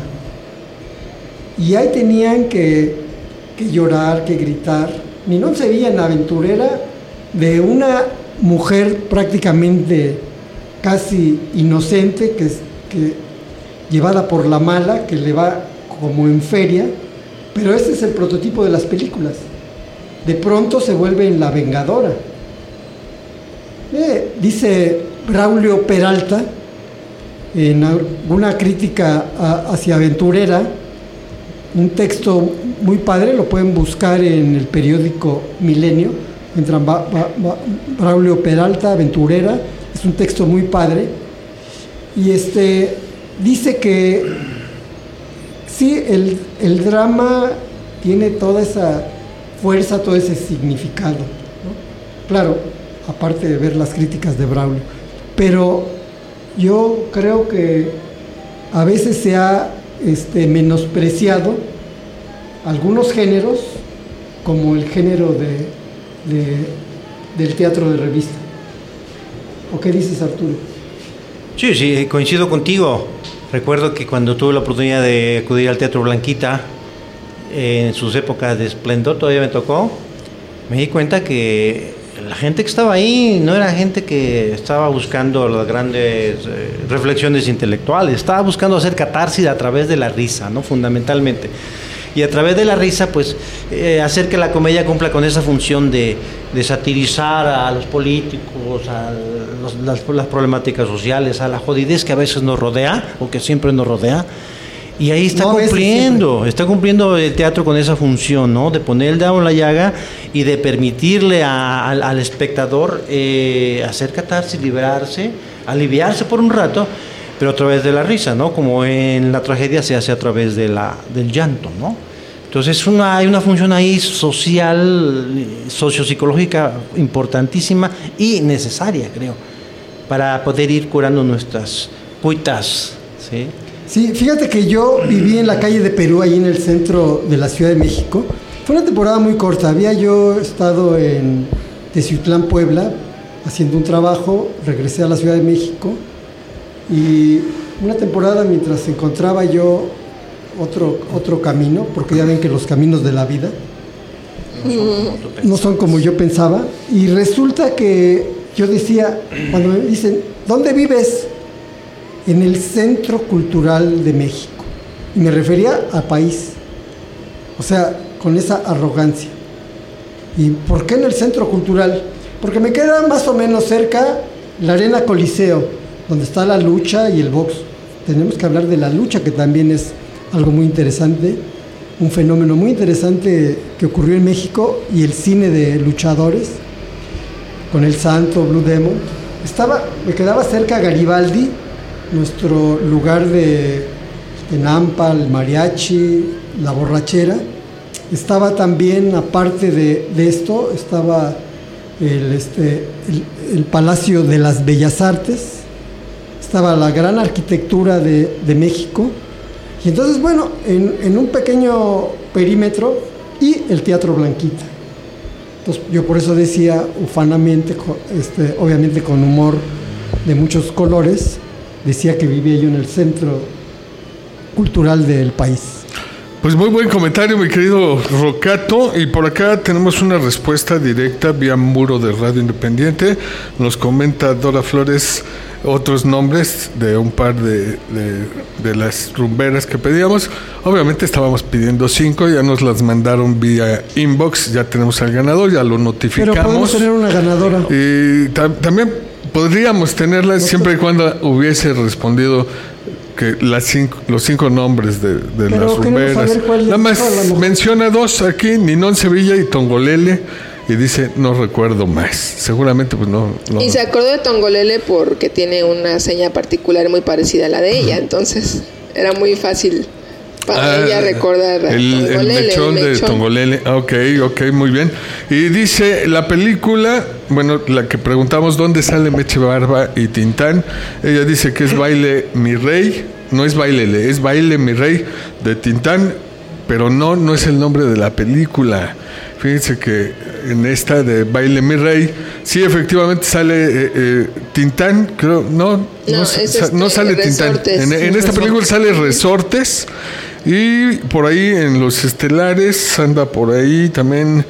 Y ahí tenían que, que llorar, que gritar. Ninón sería en aventurera de una mujer prácticamente casi inocente, que, es- que llevada por la mala, que le va como en feria, pero ese es el prototipo de las películas. De pronto se vuelve en la vengadora. Eh, dice Braulio Peralta en alguna crítica a- hacia aventurera, un texto muy padre, lo pueden buscar en el periódico Milenio, entran Ba- Ba- Ba- Braulio Peralta, aventurera, es un texto muy padre, y este dice que sí, el, el drama tiene toda esa fuerza, todo ese significado, ¿no? Claro, aparte de ver las críticas de Braulio, pero yo creo que a veces se ha este, menospreciado algunos géneros, como el género de, de- del teatro de revista. ¿O qué dices, Arturo? Sí, sí, coincido contigo. Recuerdo que cuando tuve la oportunidad de acudir al Teatro Blanquita, eh, en sus épocas de esplendor, todavía me tocó, me di cuenta que la gente que estaba ahí no era gente que estaba buscando las grandes eh, reflexiones intelectuales, estaba buscando hacer catarsis a través de la risa, ¿no? Fundamentalmente. Y a través de la risa, pues, eh, hacer que la comedia cumpla con esa función de, de satirizar a los políticos, a los- las, las problemáticas sociales, a la jodidez que a veces nos rodea, o que siempre nos rodea. Y ahí está No, a veces cumpliendo, está cumpliendo el teatro con esa función, ¿no? De poner el dedo en la llaga y de permitirle a- al, al espectador eh, hacer catarsis, liberarse, aliviarse por un rato, pero a través de la risa, ¿no? Como en la tragedia se hace a través de la, del llanto, ¿no? Entonces una, hay una función ahí social, sociopsicológica importantísima y necesaria, creo, para poder ir curando nuestras puitas, ¿sí? Sí, fíjate que yo viví en la calle de Perú, ahí en el centro de la Ciudad de México. Fue una temporada muy corta. Había yo estado en Teciutlán, Puebla, haciendo un trabajo. Regresé a la Ciudad de México. Y una temporada mientras encontraba yo otro, otro camino, porque ya ven que los caminos de la vida no son como yo pensaba. Y resulta que yo decía, cuando me dicen, ¿dónde vives? En el Centro Cultural de México. Y me refería al país. O sea, con esa arrogancia. ¿Y por qué en el Centro Cultural? Porque me queda más o menos cerca la Arena Coliseo, donde está la lucha y el box. Tenemos que hablar de la lucha, que también es algo muy interesante, un fenómeno muy interesante que ocurrió en México, y el cine de luchadores, con El Santo, Blue Demon. Estaba, me quedaba cerca Garibaldi, nuestro lugar de, de Nampa, el mariachi, la borrachera. Estaba también, aparte de, de esto, estaba el, este, el, el Palacio de las Bellas Artes, estaba la gran arquitectura de, de México, y entonces, bueno, en, en un pequeño perímetro, y el Teatro Blanquita. Entonces, yo por eso decía ufanamente, este, obviamente con humor de muchos colores, decía que vivía yo en el centro cultural del país. Pues muy buen comentario, mi querido Rocato. Y por acá tenemos una respuesta directa vía muro de Radio Independiente. Nos comenta Dora Flores otros nombres de un par de, de, de las rumberas que pedíamos. Obviamente estábamos pidiendo cinco, ya nos las mandaron vía inbox, ya tenemos al ganador, ya lo notificamos. Pero podemos tener una ganadora. Y tam- también podríamos tenerla siempre y cuando hubiese respondido que las cinco, los cinco nombres de, de las rumberas. Nada más menciona dos aquí, Ninón Sevilla y Tongolele, y dice no recuerdo más. Seguramente pues no, no. Y se acordó de Tongolele porque tiene una seña particular muy parecida a la de ella, entonces era muy fácil para ah, ella recordar a el, Tongolele, el mechón, el mechón de Tongolele. Ok, ok, muy bien. Y dice la película, bueno, la que preguntamos dónde sale Meche Barba y Tintán, ella dice que es Baile Mi Rey, no es Bailele, es Baile Mi Rey de Tintán, pero no, no es el nombre de la película. Fíjense que en esta de Baile Mi Rey, sí, efectivamente sale eh, eh, Tintán, creo, no, no, no, sa- es este, no sale Tintán. En, en esta película sale Resortes. Y por ahí en los estelares anda por ahí también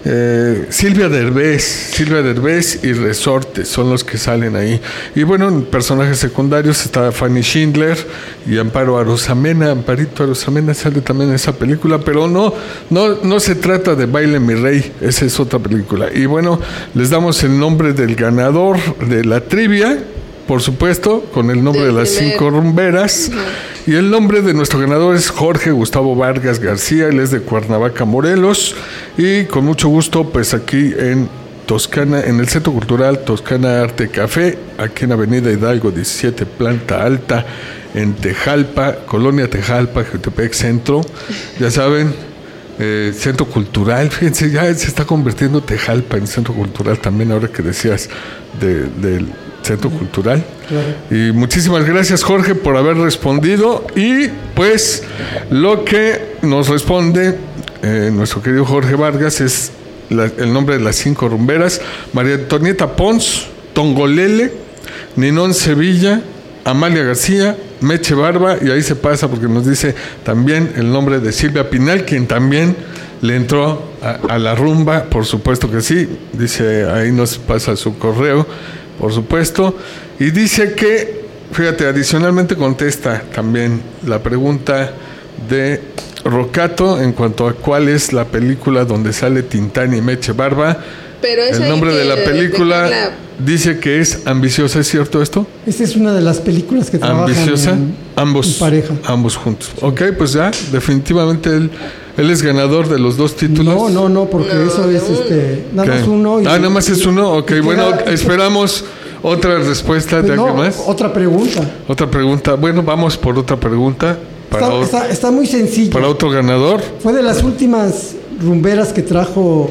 eh, Silvia Derbez, Silvia Derbez y Resortes son los que salen ahí. Y bueno, en personajes secundarios está Fanny Schindler y Amparo Arosamena. Amparito Arosamena sale también en esa película, pero no, no, no se trata de Baile Mi Rey, esa es otra película. Y bueno, les damos el nombre del ganador de la trivia, por supuesto, con el nombre Del de las primer. cinco rumberas. Uh-huh. Y el nombre de nuestro ganador es Jorge Gustavo Vargas García, él es de Cuernavaca, Morelos. Y con mucho gusto, pues aquí en Toscana, en el Centro Cultural Toscana Arte Café, aquí en Avenida Hidalgo diecisiete, planta alta, en Tejalpa, Colonia Tejalpa, Jutepec Centro. Ya saben, eh, Centro Cultural, fíjense, ya se está convirtiendo Tejalpa en Centro Cultural también, ahora que decías de, del Centro Cultural. Claro. Y muchísimas gracias, Jorge, por haber respondido. Y pues lo que nos responde eh, nuestro querido Jorge Vargas es la, el nombre de las cinco rumberas: María Antonieta Pons, Tongolele, Ninón Sevilla, Amalia García, Meche Barba, y ahí se pasa porque nos dice también el nombre de Silvia Pinal, quien también le entró a, a la rumba, por supuesto que sí. Dice, ahí nos pasa su correo, por supuesto. Y dice que, fíjate, adicionalmente contesta también la pregunta de Rocato en cuanto a cuál es la película donde sale Tintán y Meche Barba. Pero es el nombre de la película la... dice que es Ambiciosa, ¿es cierto esto? Esta es una de las películas que trabajan Ambiciosa, en, ambos, en pareja. Ambos juntos. Ok, pues ya, definitivamente él, él es ganador de los dos títulos. No, no, no, porque no, eso es este, nada ¿Qué? más uno. Y, ah, nada más es uno. Ok, bueno, queda, esperamos otra respuesta de no, alguien más. Otra pregunta. Otra pregunta. Bueno, vamos por otra pregunta. Para está, otro, está, está muy sencillo. Para otro ganador. Fue de las últimas rumberas que trajo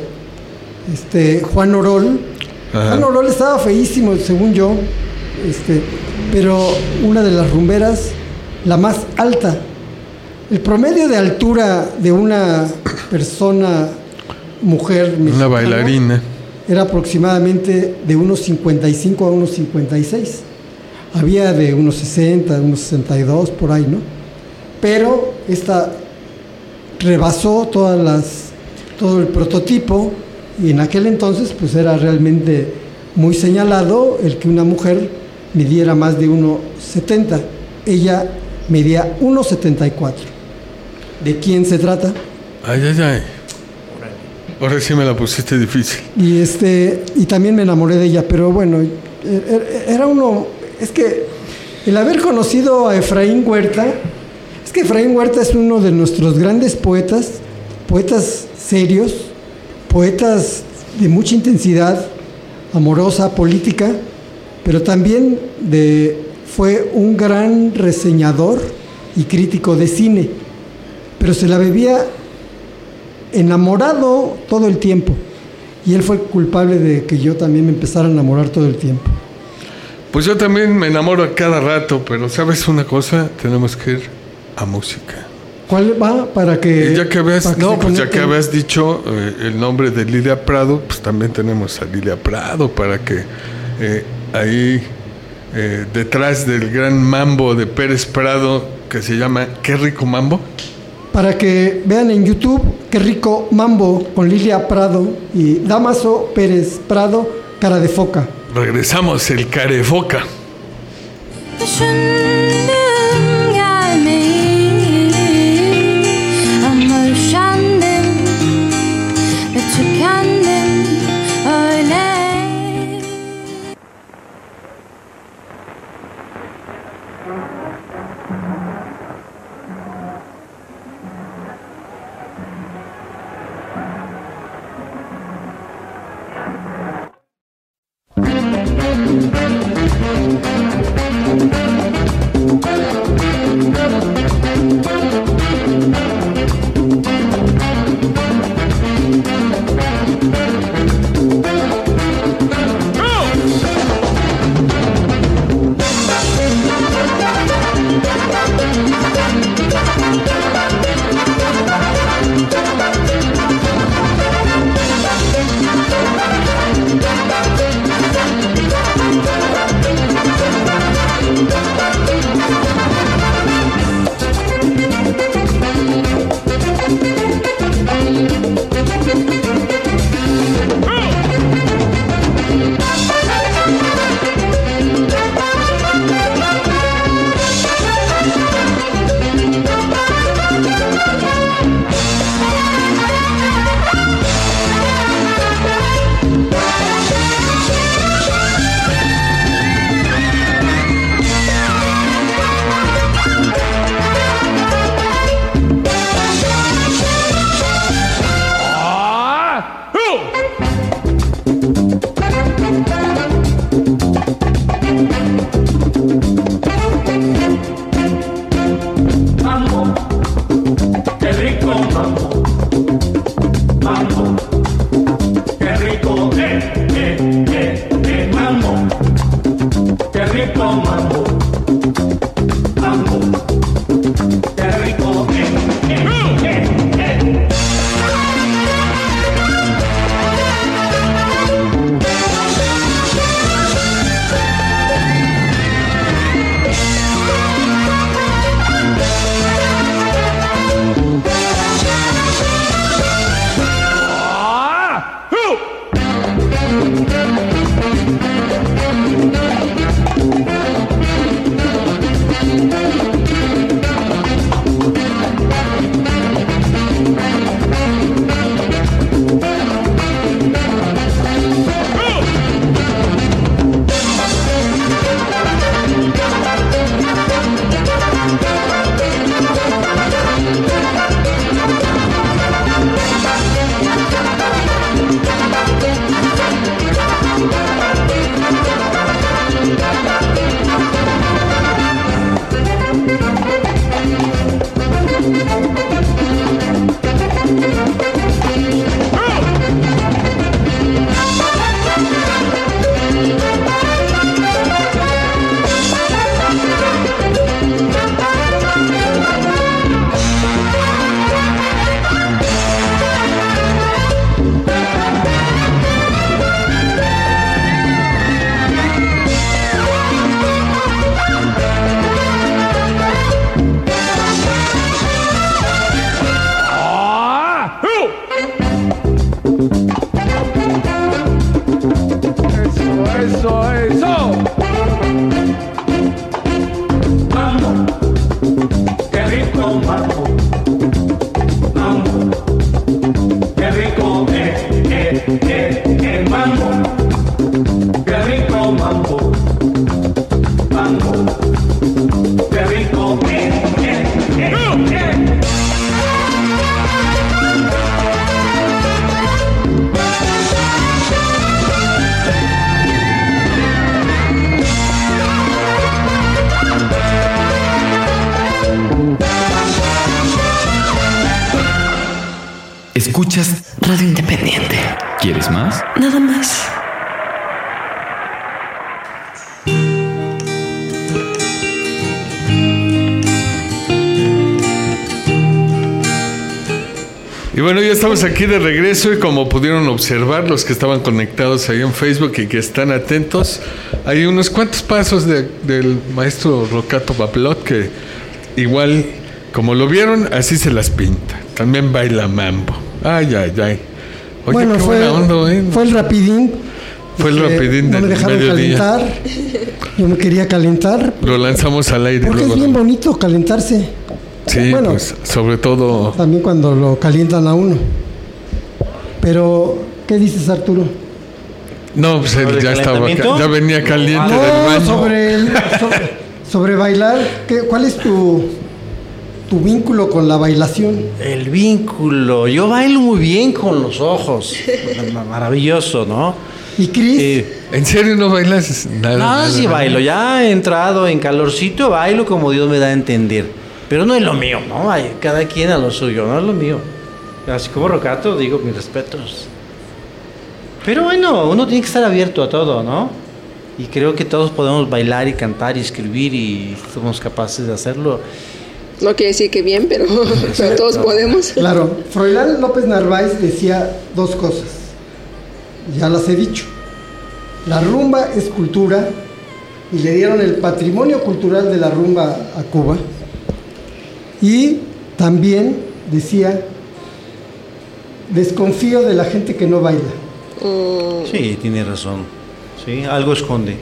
este Juan Orol. Ajá. Juan Orol estaba feísimo, según yo, este, pero una de las rumberas la más alta. El promedio de altura de una persona, mujer mexicana, una bailarina, era aproximadamente de unos cincuenta y cinco a unos cincuenta y seis. Había de unos sesenta, unos sesenta y dos, por ahí, ¿no? Pero esta rebasó todas las, todo el prototipo, y en aquel entonces pues era realmente muy señalado el que una mujer midiera más de uno setenta. Ella medía uno setenta y cuatro. ¿De quién se trata? Ay, ay, ay. Ahora sí me la pusiste difícil. Y este y también me enamoré de ella, pero bueno, era uno, es que el haber conocido a Efraín Huerta, es que Efraín Huerta es uno de nuestros grandes poetas, poetas serios, poetas de mucha intensidad amorosa, política, pero también de fue un gran reseñador y crítico de cine, pero se la bebía enamorado todo el tiempo, y él fue culpable de que yo también me empezara a enamorar todo el tiempo. Pues yo también me enamoro a cada rato, pero ¿sabes una cosa? Tenemos que ir a música. ¿Cuál va? Para que... Y ya que habías, para que no, se pues ya que conecten. habías dicho eh, el nombre de Lilia Prado, pues también tenemos a Lilia Prado para que eh, ahí eh, detrás del gran mambo de Pérez Prado que se llama Qué rico mambo. Para que vean en YouTube Qué rico mambo con Lilia Prado y Dámaso Pérez Prado, Cara de Foca. Regresamos, el Carefoca. Düşündüm gelmeyi ama üşendim ve tükendim öyle. Escuchas Radio Independiente. ¿Quieres más? Nada más. Y bueno, ya estamos aquí de regreso y como pudieron observar los que estaban conectados ahí en Facebook y que están atentos, hay unos cuantos pasos de, del maestro Rocato Bablot que igual, como lo vieron, así se las pinta. También baila mambo. Ay, ay, ay. Oye, bueno, qué fue, buena onda, ¿eh? fue el rapidín. Fue el Este, rapidín no del me dejaron mediodía. calentar. Yo me quería calentar. Lo lanzamos al aire. Porque luego es bien lo- bonito calentarse. Sí, bueno, pues sobre todo... también cuando lo calientan a uno. Pero, ¿qué dices, Arturo? No, pues él ¿Sobre ya el estaba, calentamiento? ca- ya venía caliente del No, baño. sobre, el, sobre, sobre bailar. ¿Qué, ¿Cuál es tu, tu vínculo con la bailación? El vínculo. Yo bailo muy bien con los ojos. Maravilloso, ¿no? ¿Y Cris? Eh, ¿En serio no bailas nada? no, nada, sí nada? bailo. Ya he entrado en calorcito, bailo como Dios me da a entender. Pero no es lo mío, ¿no? Ay, cada quien a lo suyo, no es lo mío. Así como Rocato, digo mis respetos. Pero bueno, uno tiene que estar abierto a todo, ¿no? Y creo que todos podemos bailar y cantar y escribir y somos capaces de hacerlo. No quiere decir que bien, pero, pero todos No. podemos. Claro, Froilán López Narváez decía dos cosas. Ya las he dicho. La rumba es cultura y le dieron el patrimonio cultural de la rumba a Cuba. Y también decía, desconfío de la gente que no baila. Sí, tiene razón. Sí, algo esconde.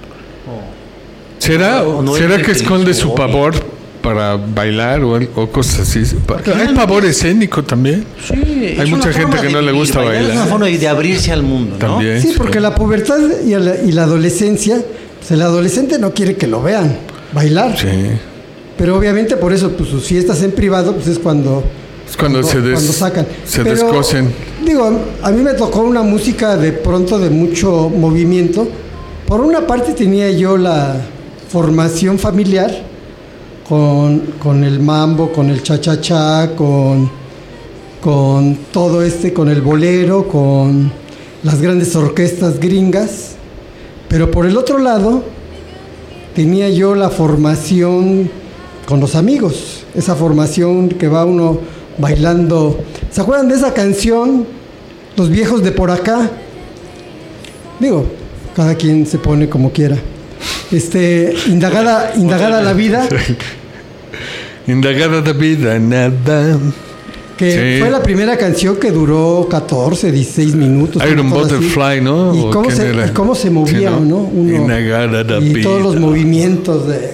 ¿Será, O no ¿será es que el esconde feliz su hobby. pavor para bailar o, el- o cosas así? Pa- Hay pavor escénico también. Sí, Hay es mucha una gente forma que de no le vivir, gusta Es una bailar. forma de abrirse al mundo, ¿no? También. Sí, porque la pubertad y la, y la adolescencia, pues el adolescente no quiere que lo vean bailar. Sí. Pero obviamente por eso pues, sus fiestas en privado pues es cuando, Es cuando, se, des- cuando sacan. se Pero, descosen. Digo, a mí me tocó una música de pronto de mucho movimiento. Por una parte tenía yo la formación familiar con, con el mambo, con el cha-cha-cha, con, con todo este, con el bolero, con las grandes orquestas gringas. Pero por el otro lado tenía yo la formación con los amigos, esa formación que va uno bailando. ¿Se acuerdan de esa canción? Los viejos de por acá. Digo, cada quien se pone como quiera. Este, indagada, indagada la vida, Indagada de vida, nada. que Sí. fue la primera canción que duró catorce, dieciséis minutos. Iron una cosa así. Butterfly, ¿no? Y ¿O cómo, quién se, era? y cómo se movía, Sí, ¿no? Uno, Indagada de y vida. todos los movimientos de...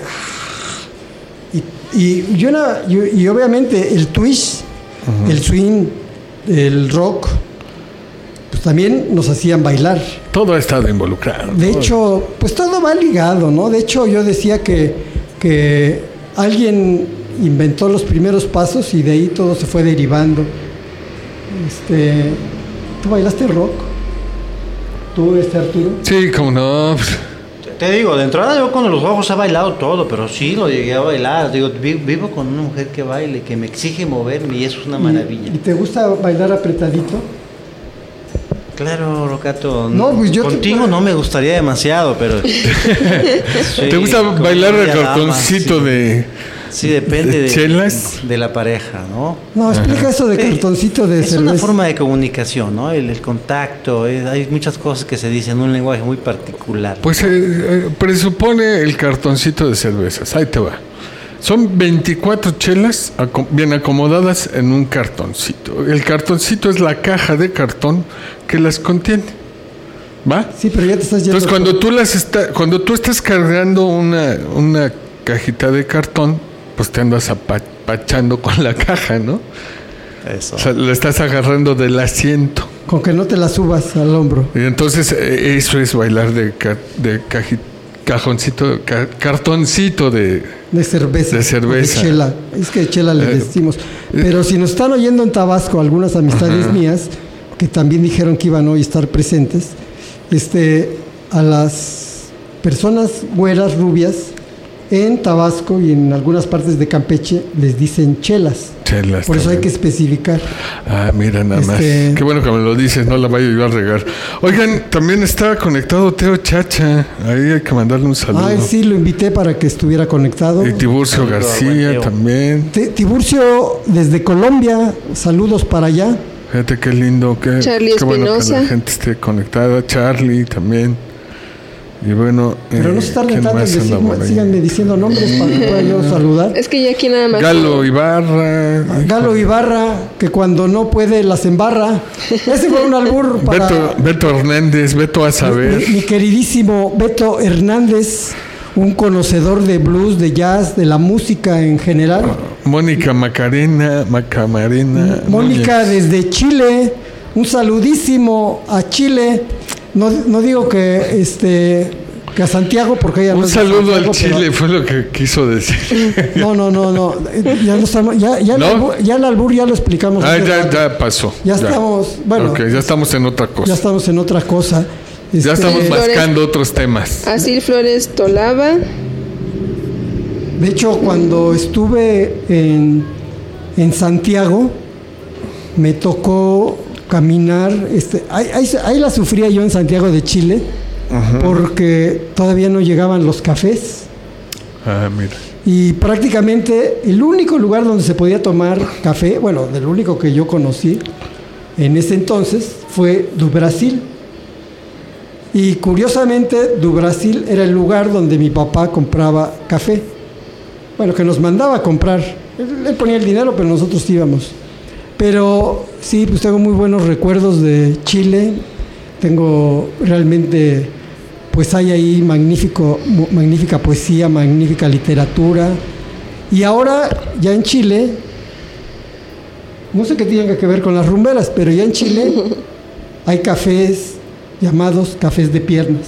Y, y, y una- y- y obviamente el twist, el swing, el rock, pues también nos hacían bailar. Todo ha estado involucrado. De ¿no? hecho, pues todo va ligado, ¿no? De hecho, yo decía que, que alguien inventó los primeros pasos y de ahí todo se fue derivando. Este, ¿tú bailaste rock? ¿Tú, este Arturo? Sí, como no. pues, Te digo, de entrada yo con los ojos he bailado todo, pero sí lo llegué a bailar. Digo, vi- vivo con una mujer que baile, que me exige moverme y eso es una maravilla. ¿Y te gusta bailar apretadito? Claro, Rocato. No, pues yo te- Contigo no me gustaría demasiado, pero... Sí, ¿Te gusta como bailar el media dama, cartoncito sí. de, Sí, depende de de, chelas? de la pareja, ¿no? No, explica eso de Sí, cartoncito de es cerveza. una forma de comunicación, ¿no? El, el contacto, eh, hay muchas cosas que se dicen en un lenguaje muy particular. Pues eh, eh, presupone el cartoncito de cervezas. Ahí te va. Son veinticuatro chelas aco- bien acomodadas en un cartoncito. El cartoncito es la caja de cartón que las contiene. ¿Va? Sí, pero ya te estás yendo. Entonces cuando tú las está, cuando tú estás cargando una, una cajita de cartón, pues te andas apachando con la caja, ¿no? Eso. O sea, la estás agarrando del asiento. Con que no te la subas al hombro. Y entonces eh, eso es bailar de, ca- de caji- cajoncito, ca- cartoncito de, De cerveza. De cerveza. o de chela. Es que de chela le Eh, decimos. Pero si nos están oyendo en Tabasco, algunas amistades Ajá. mías, que también dijeron que iban hoy a estar presentes, este, a las personas güeras, rubias, En Tabasco y en algunas partes de Campeche les dicen chelas. Chelas. Por eso hay también. que especificar. Ah, mira, nada Este- más. Qué bueno que me lo dices, no la vaya yo a regar. Oigan, también está conectado Teo Chacha. Ahí hay que mandarle un saludo. Ah, sí, lo invité para que estuviera conectado. Y Tiburcio Saludo, García buen Teo. también. Ti- Tiburcio desde Colombia, saludos para allá. Fíjate qué lindo, qué, Charlie qué bueno que Espinosa. la gente esté conectada. Charlie también. Y bueno, Pero eh, no se están ¿quién tratando de más decir, anda por ahí? síganme diciendo nombres para que pueda yo saludar. Es que ya aquí nada más. Galo Ibarra. Galo Ibarra, que cuando no puede las embarra. Ese fue un albur para Beto, Beto Hernández, Beto a saber. mi, mi queridísimo Beto Hernández, un conocedor de blues, de jazz, de la música en general. Mónica Macarena, Macamarena. Mónica desde Chile, un saludísimo a Chile. No, no digo que este que a Santiago, porque ella no Un es de saludo al Santiago, pero- Chile, fue lo que quiso decir. No, no, no, no. Ya, no estamos, ya, ya, ¿No? el albur, ya el albur ya lo explicamos. Ah, hace ya, rato. ya pasó. Ya estamos, bueno. Ok, ya estamos en otra cosa. Ya estamos en otra cosa. Ya Este, estamos Flores. mascando otros temas. Asil Flores Tolava. De hecho, cuando estuve en, en Santiago, me tocó caminar. Este, ahí, ahí, ahí la sufría yo en Santiago de Chile, porque todavía no llegaban los cafés. Ah, mira. Y prácticamente el único lugar donde se podía tomar café, bueno, del único que yo conocí en ese entonces, fue Du Brasil. Y curiosamente, Du Brasil era el lugar donde mi papá compraba café. Bueno, que nos mandaba a comprar. Él, él ponía el dinero, pero nosotros íbamos. Pero sí, pues tengo muy buenos recuerdos de Chile. Tengo realmente, pues hay ahí magnífico, mu- magnífica poesía, magnífica literatura. Y ahora, ya en Chile, no sé qué tenga que ver con las rumberas, pero ya en Chile hay cafés llamados cafés de piernas.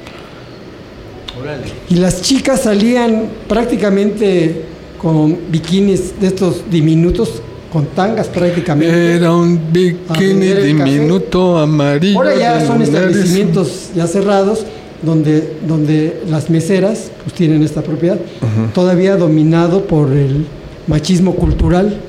Y las chicas salían prácticamente con bikinis de estos diminutos, con tangas prácticamente. Era un bikini A vender el café. diminuto amarillo. Ahora ya de son lunares. establecimientos ya cerrados donde, donde las meseras pues tienen esta propiedad, todavía dominado por el machismo cultural.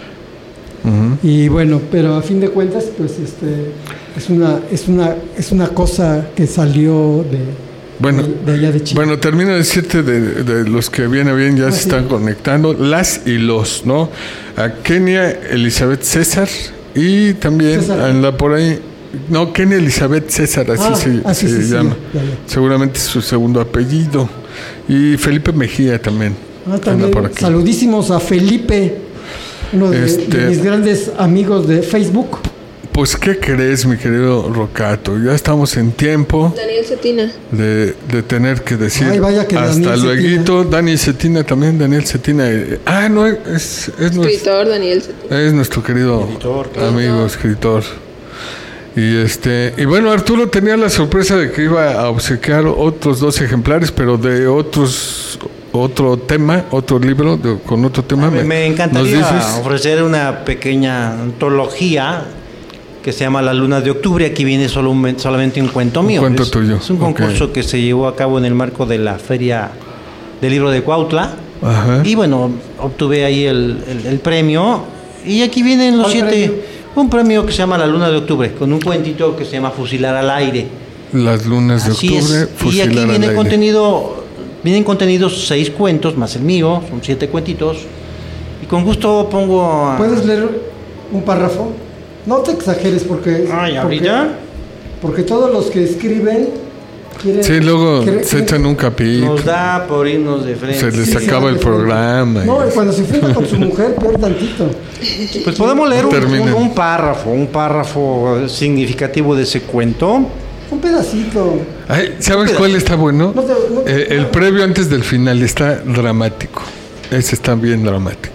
Ujú. Y bueno, pero a fin de cuentas, pues este es una, es una, es una cosa que salió de, Bueno, de, de allá de Chile. Bueno, termino de decirte de, de los que viene bien, ya Ah, se sí. están conectando, las y los, ¿no? A Kenia Elizabeth César y también César. anda por ahí, no, Kenia Elizabeth César, así Ah, se, ah, sí, se sí, sí, llama. ya, ya. Seguramente es su segundo apellido. Y Felipe Mejía también. Ah, anda también por aquí. saludísimos a Felipe, uno de, Este- de mis grandes amigos de Facebook. Pues, ¿qué crees, mi querido Rocato? Ya estamos en tiempo Daniel Cetina. de, de tener que decir Ay, vaya que hasta Daniel luego. Dani Cetina también, Daniel Cetina. eh, Ah, no, es, es, nuestro, Escritor Daniel Cetina. es nuestro querido amigo escritor. Y este y bueno, Arturo tenía la sorpresa de que iba a obsequiar otros dos ejemplares, pero de otros otro tema, otro libro de- con otro tema. Me, me encantaría ¿nos dices? ofrecer una pequeña antología que se llama La Luna de Octubre. Aquí viene solo un- solamente un cuento mío. cuento es, tuyo, es un ok. concurso que se llevó a cabo en el marco de la Feria del Libro de Cuautla. Ajá. Y bueno, obtuve ahí el, el- el premio. Y aquí vienen los ¿Cuál siete. premio? Un premio que se llama La Luna de Octubre, con un cuentito que se llama Fusilar al aire. Las lunas de Así octubre, es. Y fusilar aquí al viene aire. contenido, vienen contenidos seis cuentos más el mío, son siete cuentitos. Y con gusto pongo. a- ¿Puedes leer un párrafo? No te exageres porque... Ay, porque, ¿ahorita? porque todos los que escriben quieren... Sí, luego quieren- se echan un capítulo. Nos da por irnos de frente. Se les Sí, acaba se el va de programa. No, y- y cuando se junta con su mujer, peor tantito. Pues podemos leer un, Terminen. un- un párrafo, un párrafo significativo de ese cuento. Un pedacito. Ay, ¿sabes cuál está bueno? No te- no te- Eh, el previo antes del final está dramático. Ese está bien dramático.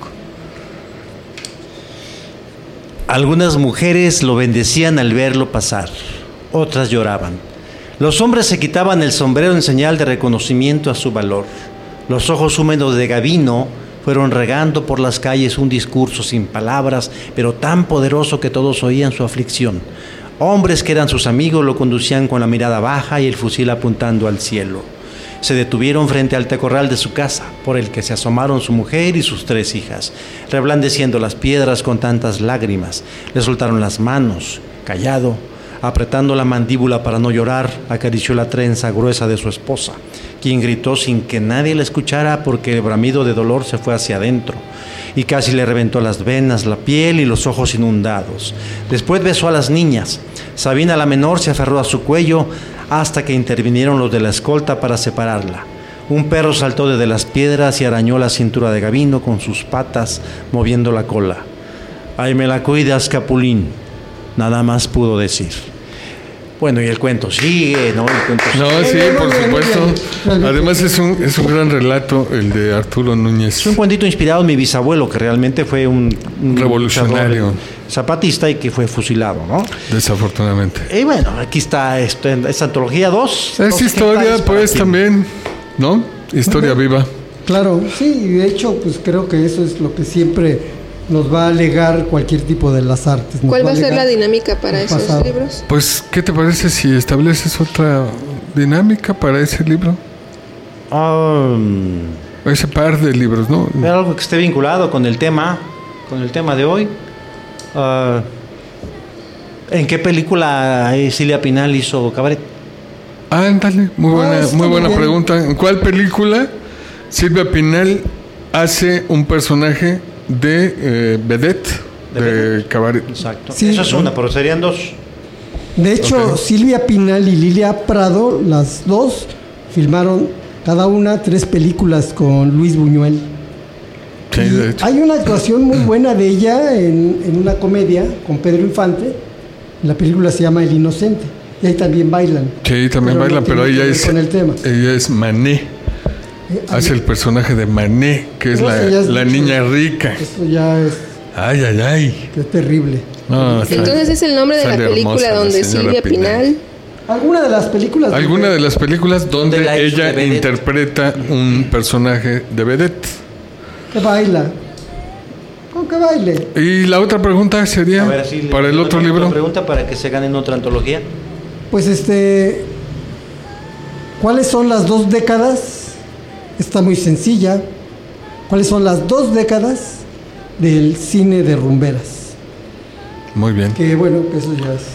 Algunas mujeres lo bendecían al verlo pasar, otras lloraban. Los hombres se quitaban el sombrero en señal de reconocimiento a su valor. Los ojos húmedos de Gavino fueron regando por las calles un discurso sin palabras, pero tan poderoso que todos oían su aflicción. Hombres que eran sus amigos lo conducían con la mirada baja y el fusil apuntando al cielo. se detuvieron frente al tecorral de su casa, por el que se asomaron su mujer y sus tres hijas, reblandeciendo las piedras con tantas lágrimas. Le soltaron las manos, callado, apretando la mandíbula para no llorar, acarició la trenza gruesa de su esposa, quien gritó sin que nadie la escuchara porque el bramido de dolor se fue hacia adentro y casi le reventó las venas, la piel y los ojos inundados. Después besó a las niñas. Sabina, la menor, se aferró a su cuello hasta que intervinieron los de la escolta para separarla. Un perro saltó desde las piedras y arañó la cintura de Gavino con sus patas, moviendo la cola. «Ay, me la cuidas, Capulín», nada más pudo decir. Bueno, y el cuento sigue, ¿no? El cuento No, sigue. sí, por supuesto. Además es un, es un gran relato el de Arturo Núñez. Es un cuentito inspirado en mi bisabuelo, que realmente fue un, un revolucionario zapatista y que fue fusilado, ¿no? Desafortunadamente. Y bueno, aquí está esto, esta antología dos. Es dos historia, pues, también, ¿no? Historia viva. Claro, sí, y de hecho, pues creo que eso es lo que siempre nos va a legar cualquier tipo de las artes. Nos ¿Cuál va a ser legar la dinámica para el esos pasado. libros? Pues, ¿qué te parece si estableces otra dinámica para ese libro? Um, ese par de libros, ¿no? Algo que esté vinculado con el tema, con el tema de hoy. Uh, ¿En qué película Silvia Pinal hizo cabaret? Ándale, muy buena, Ah, está muy buena muy bien. pregunta. ¿En cuál película Silvia Pinal hace un personaje de eh, vedette, de cabaret? Exacto. Sí. Esa es una, pero serían dos. De hecho, Ok. Silvia Pinal y Lilia Prado, las dos, filmaron cada una tres películas con Luis Buñuel. Sí, Y de hecho. hay una actuación muy buena de ella en, en una comedia con Pedro Infante. La película se llama El Inocente. Y ahí también bailan. Sí, también Pero baila, no pero tiene que ella ver es, con el tema. ella es Mané. Eh, Hace el personaje de Mané, que es No, la, eso ya es la mucho. niña rica. Eso ya es, Ay, ay, ay. que es terrible. No, está- Entonces es el nombre de la sale película hermosa la donde señora Silvia Pinal. ¿Alguna de las películas? Alguna de las películas donde la hizo ella de vedette. interpreta un personaje de vedette. Que baila. ¿Con qué baile? Y la otra pregunta sería A ver, así le- para el le- otro otra libro. pregunta para que se ganen otra antología. Pues este, ¿cuáles son las dos décadas? Está muy sencilla. ¿Cuáles son las dos décadas del cine de rumberas? Muy bien. Que bueno, que eso ya es.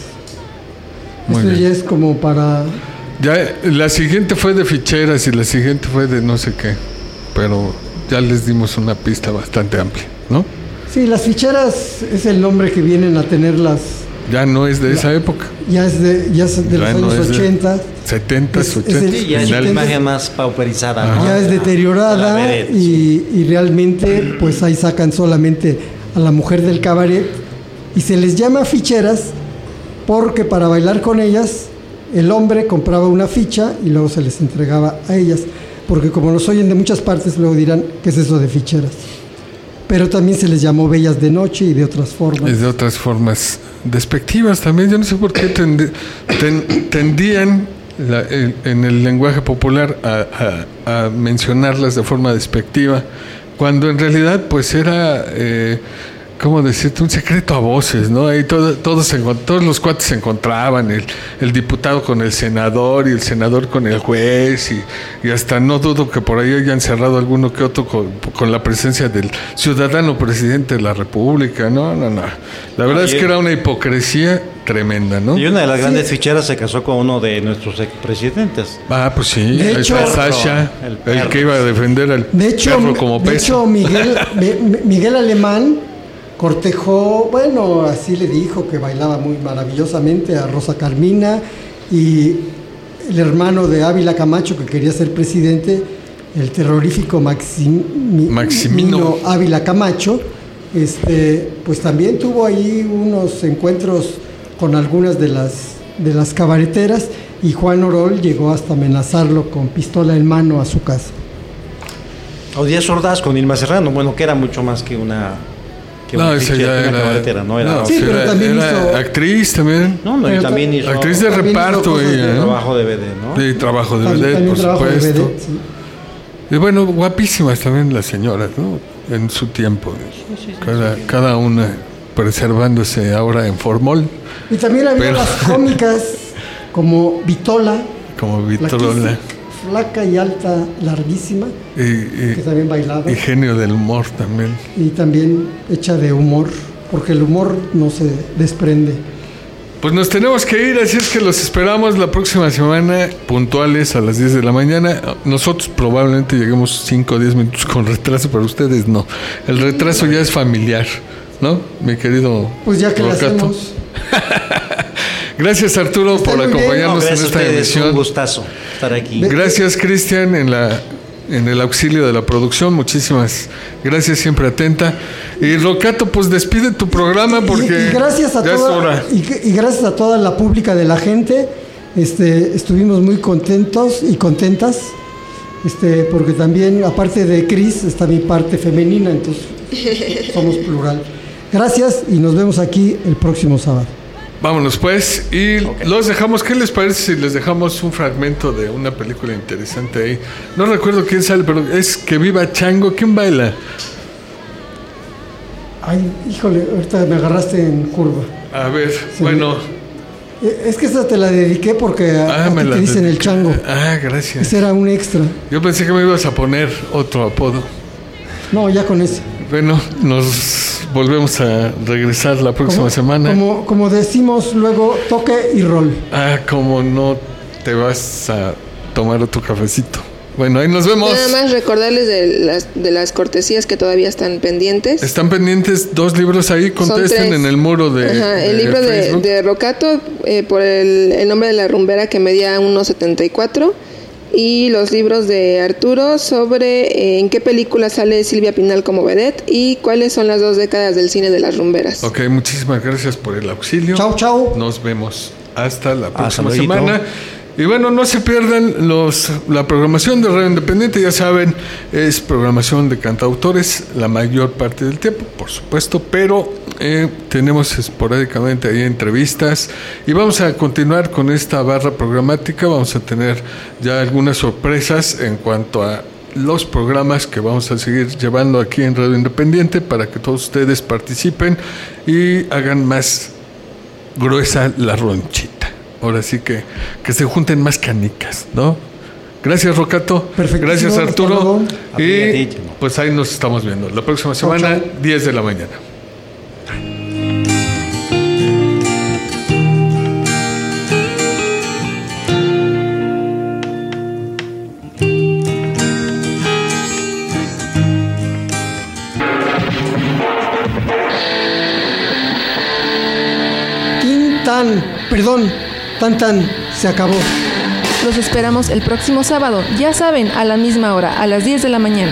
Muy eso bien. ya es como para. Ya la siguiente fue de ficheras y la siguiente fue de no sé qué, pero ya les dimos una pista bastante amplia, ¿no? Sí, las ficheras es el nombre que vienen a tener las. Ya no es de esa época. Ya es de, ya es de los Ya no años es de ochenta. setenta, Es- es ochenta. el- Sí, ya es final. una imagen más pauperizada, ¿no? Ya es La deteriorada vedette, y, y realmente pues ahí sacan solamente a la mujer del cabaret y se les llama ficheras porque para bailar con ellas el hombre compraba una ficha y luego se les entregaba a ellas, porque como nos oyen de muchas partes luego dirán ¿qué es eso de ficheras? Pero también se les llamó bellas de noche y de otras formas. Y de otras formas despectivas también. Yo no sé por qué tendi- ten- tendían la- el- en el lenguaje popular a, a- a mencionarlas de forma despectiva, cuando en realidad pues era, eh, ¿cómo decirte? Un secreto a voces, ¿no? Ahí todo, todos, se encont- todos los cuates se encontraban, el, el diputado con el senador y el senador con el juez y, y hasta no dudo que por ahí hayan cerrado alguno que otro con, con la presencia del ciudadano presidente de la República. No, no, no. La verdad es que era una hipocresía tremenda, ¿no? Y una de las grandes ficheras se casó con uno de nuestros expresidentes. Ah, pues sí, De ahí hecho- está Sasha, El el, perro. que iba a defender al De hecho, perro como de peso. hecho Miguel, Mi- Miguel Alemán cortejó, bueno, así le dijo que bailaba muy maravillosamente a Rosa Carmina y el hermano de Ávila Camacho que quería ser presidente, el terrorífico Maximi- Maximino. Ávila Camacho, este, pues también tuvo ahí unos encuentros con algunas de las de las cabareteras y Juan Orol llegó hasta amenazarlo con pistola en mano a su casa. O Díaz Ordaz con Irma Serrano, bueno, que era mucho más que una, que No, una esa fichera, ya que una era, cabaretera, ¿no? Era, no, Sí, sí, pero era- también era hizo- actriz también. no, no, y Pero también ta- hizo Actriz de también hizo reparto cosas de ella, ¿no? trabajo de B D, ¿no? Sí, trabajo de También- vedette, también por trabajo de supuesto. vedette, sí. Y bueno, guapísimas también las señoras, ¿no? En su tiempo. Cada, cada una preservándose ahora en formol, Y también había Pero- las cómicas como Vitola, como la que Vitrola. hizo flaca y alta, larguísima, Y, y- que también bailaba. y genio del humor también. Y también hecha de humor, porque el humor no se desprende. Pues nos tenemos que ir, así es que los esperamos la próxima semana, puntuales a las diez de la mañana. Nosotros probablemente lleguemos cinco o diez minutos con retraso, pero ustedes no. El retraso ya es familiar, ¿no? Mi querido Pues ya que le Rocato. hacemos. Gracias, Arturo, Está por muy bien. acompañarnos No, en gracias a esta ustedes, emisión. un gustazo estar aquí. Gracias, Cristian, en la en el auxilio de la producción. Muchísimas gracias, siempre atenta. Y Rocato, pues despide tu programa porque y, y gracias a ya es toda, hora. y, y gracias a toda la pública de la gente, este, estuvimos muy contentos y contentas, este, porque también aparte de Cris está mi parte femenina, entonces somos plural. Gracias y nos vemos aquí el próximo sábado. Vámonos pues y los dejamos. ¿Qué les parece si les dejamos un fragmento de una película interesante ahí? No recuerdo quién sale, pero es Que Viva Chango. ¿Quién baila? Ay, híjole, ahorita me agarraste en curva. A ver, bueno. Eh, Es que esa te la dediqué porque a, Ah, a me ti la te dicen el dedica- chango. Ah, gracias. Ese era un extra. Yo pensé que me ibas a poner otro apodo. No, ya con ese. Bueno, nos volvemos a regresar la próxima Como- semana. Como, como decimos luego, toque y rol. Ah, como no te vas a tomar otro cafecito. Bueno, ahí nos vemos. Nada más recordarles de las, de las cortesías que todavía están pendientes. Están pendientes dos libros ahí, Son contesten tres. en el muro de, Ajá, el de libro de, Facebook. de Rocato eh, por el, el nombre de la rumbera que medía uno setenta y cuatro y los libros de Arturo sobre eh, en qué película sale Silvia Pinal como vedette y cuáles son las dos décadas del cine de las rumberas. Ok, muchísimas gracias por el auxilio. Chau, chau. Nos vemos hasta la próxima luego. semana. Y bueno, no se pierdan los, la programación de Radio Independiente, ya saben, es programación de cantautores la mayor parte del tiempo, por supuesto, pero eh, tenemos esporádicamente ahí entrevistas y vamos a continuar con esta barra programática, vamos a tener ya algunas sorpresas en cuanto a los programas que vamos a seguir llevando aquí en Radio Independiente para que todos ustedes participen y hagan más gruesa la ronchita. Ahora sí que, que se junten más canicas, ¿no? Gracias, Rocato. Perfectísimo, Gracias, hasta Arturo. luego. Y pues ahí nos estamos viendo. La próxima semana, diez de la mañana. Tin tan, perdón, tan tan, se acabó. Los esperamos el próximo sábado, ya saben, a la misma hora, a las diez de la mañana.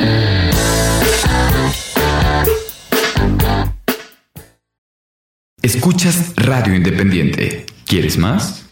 Escuchas Radio Independiente. ¿Quieres más?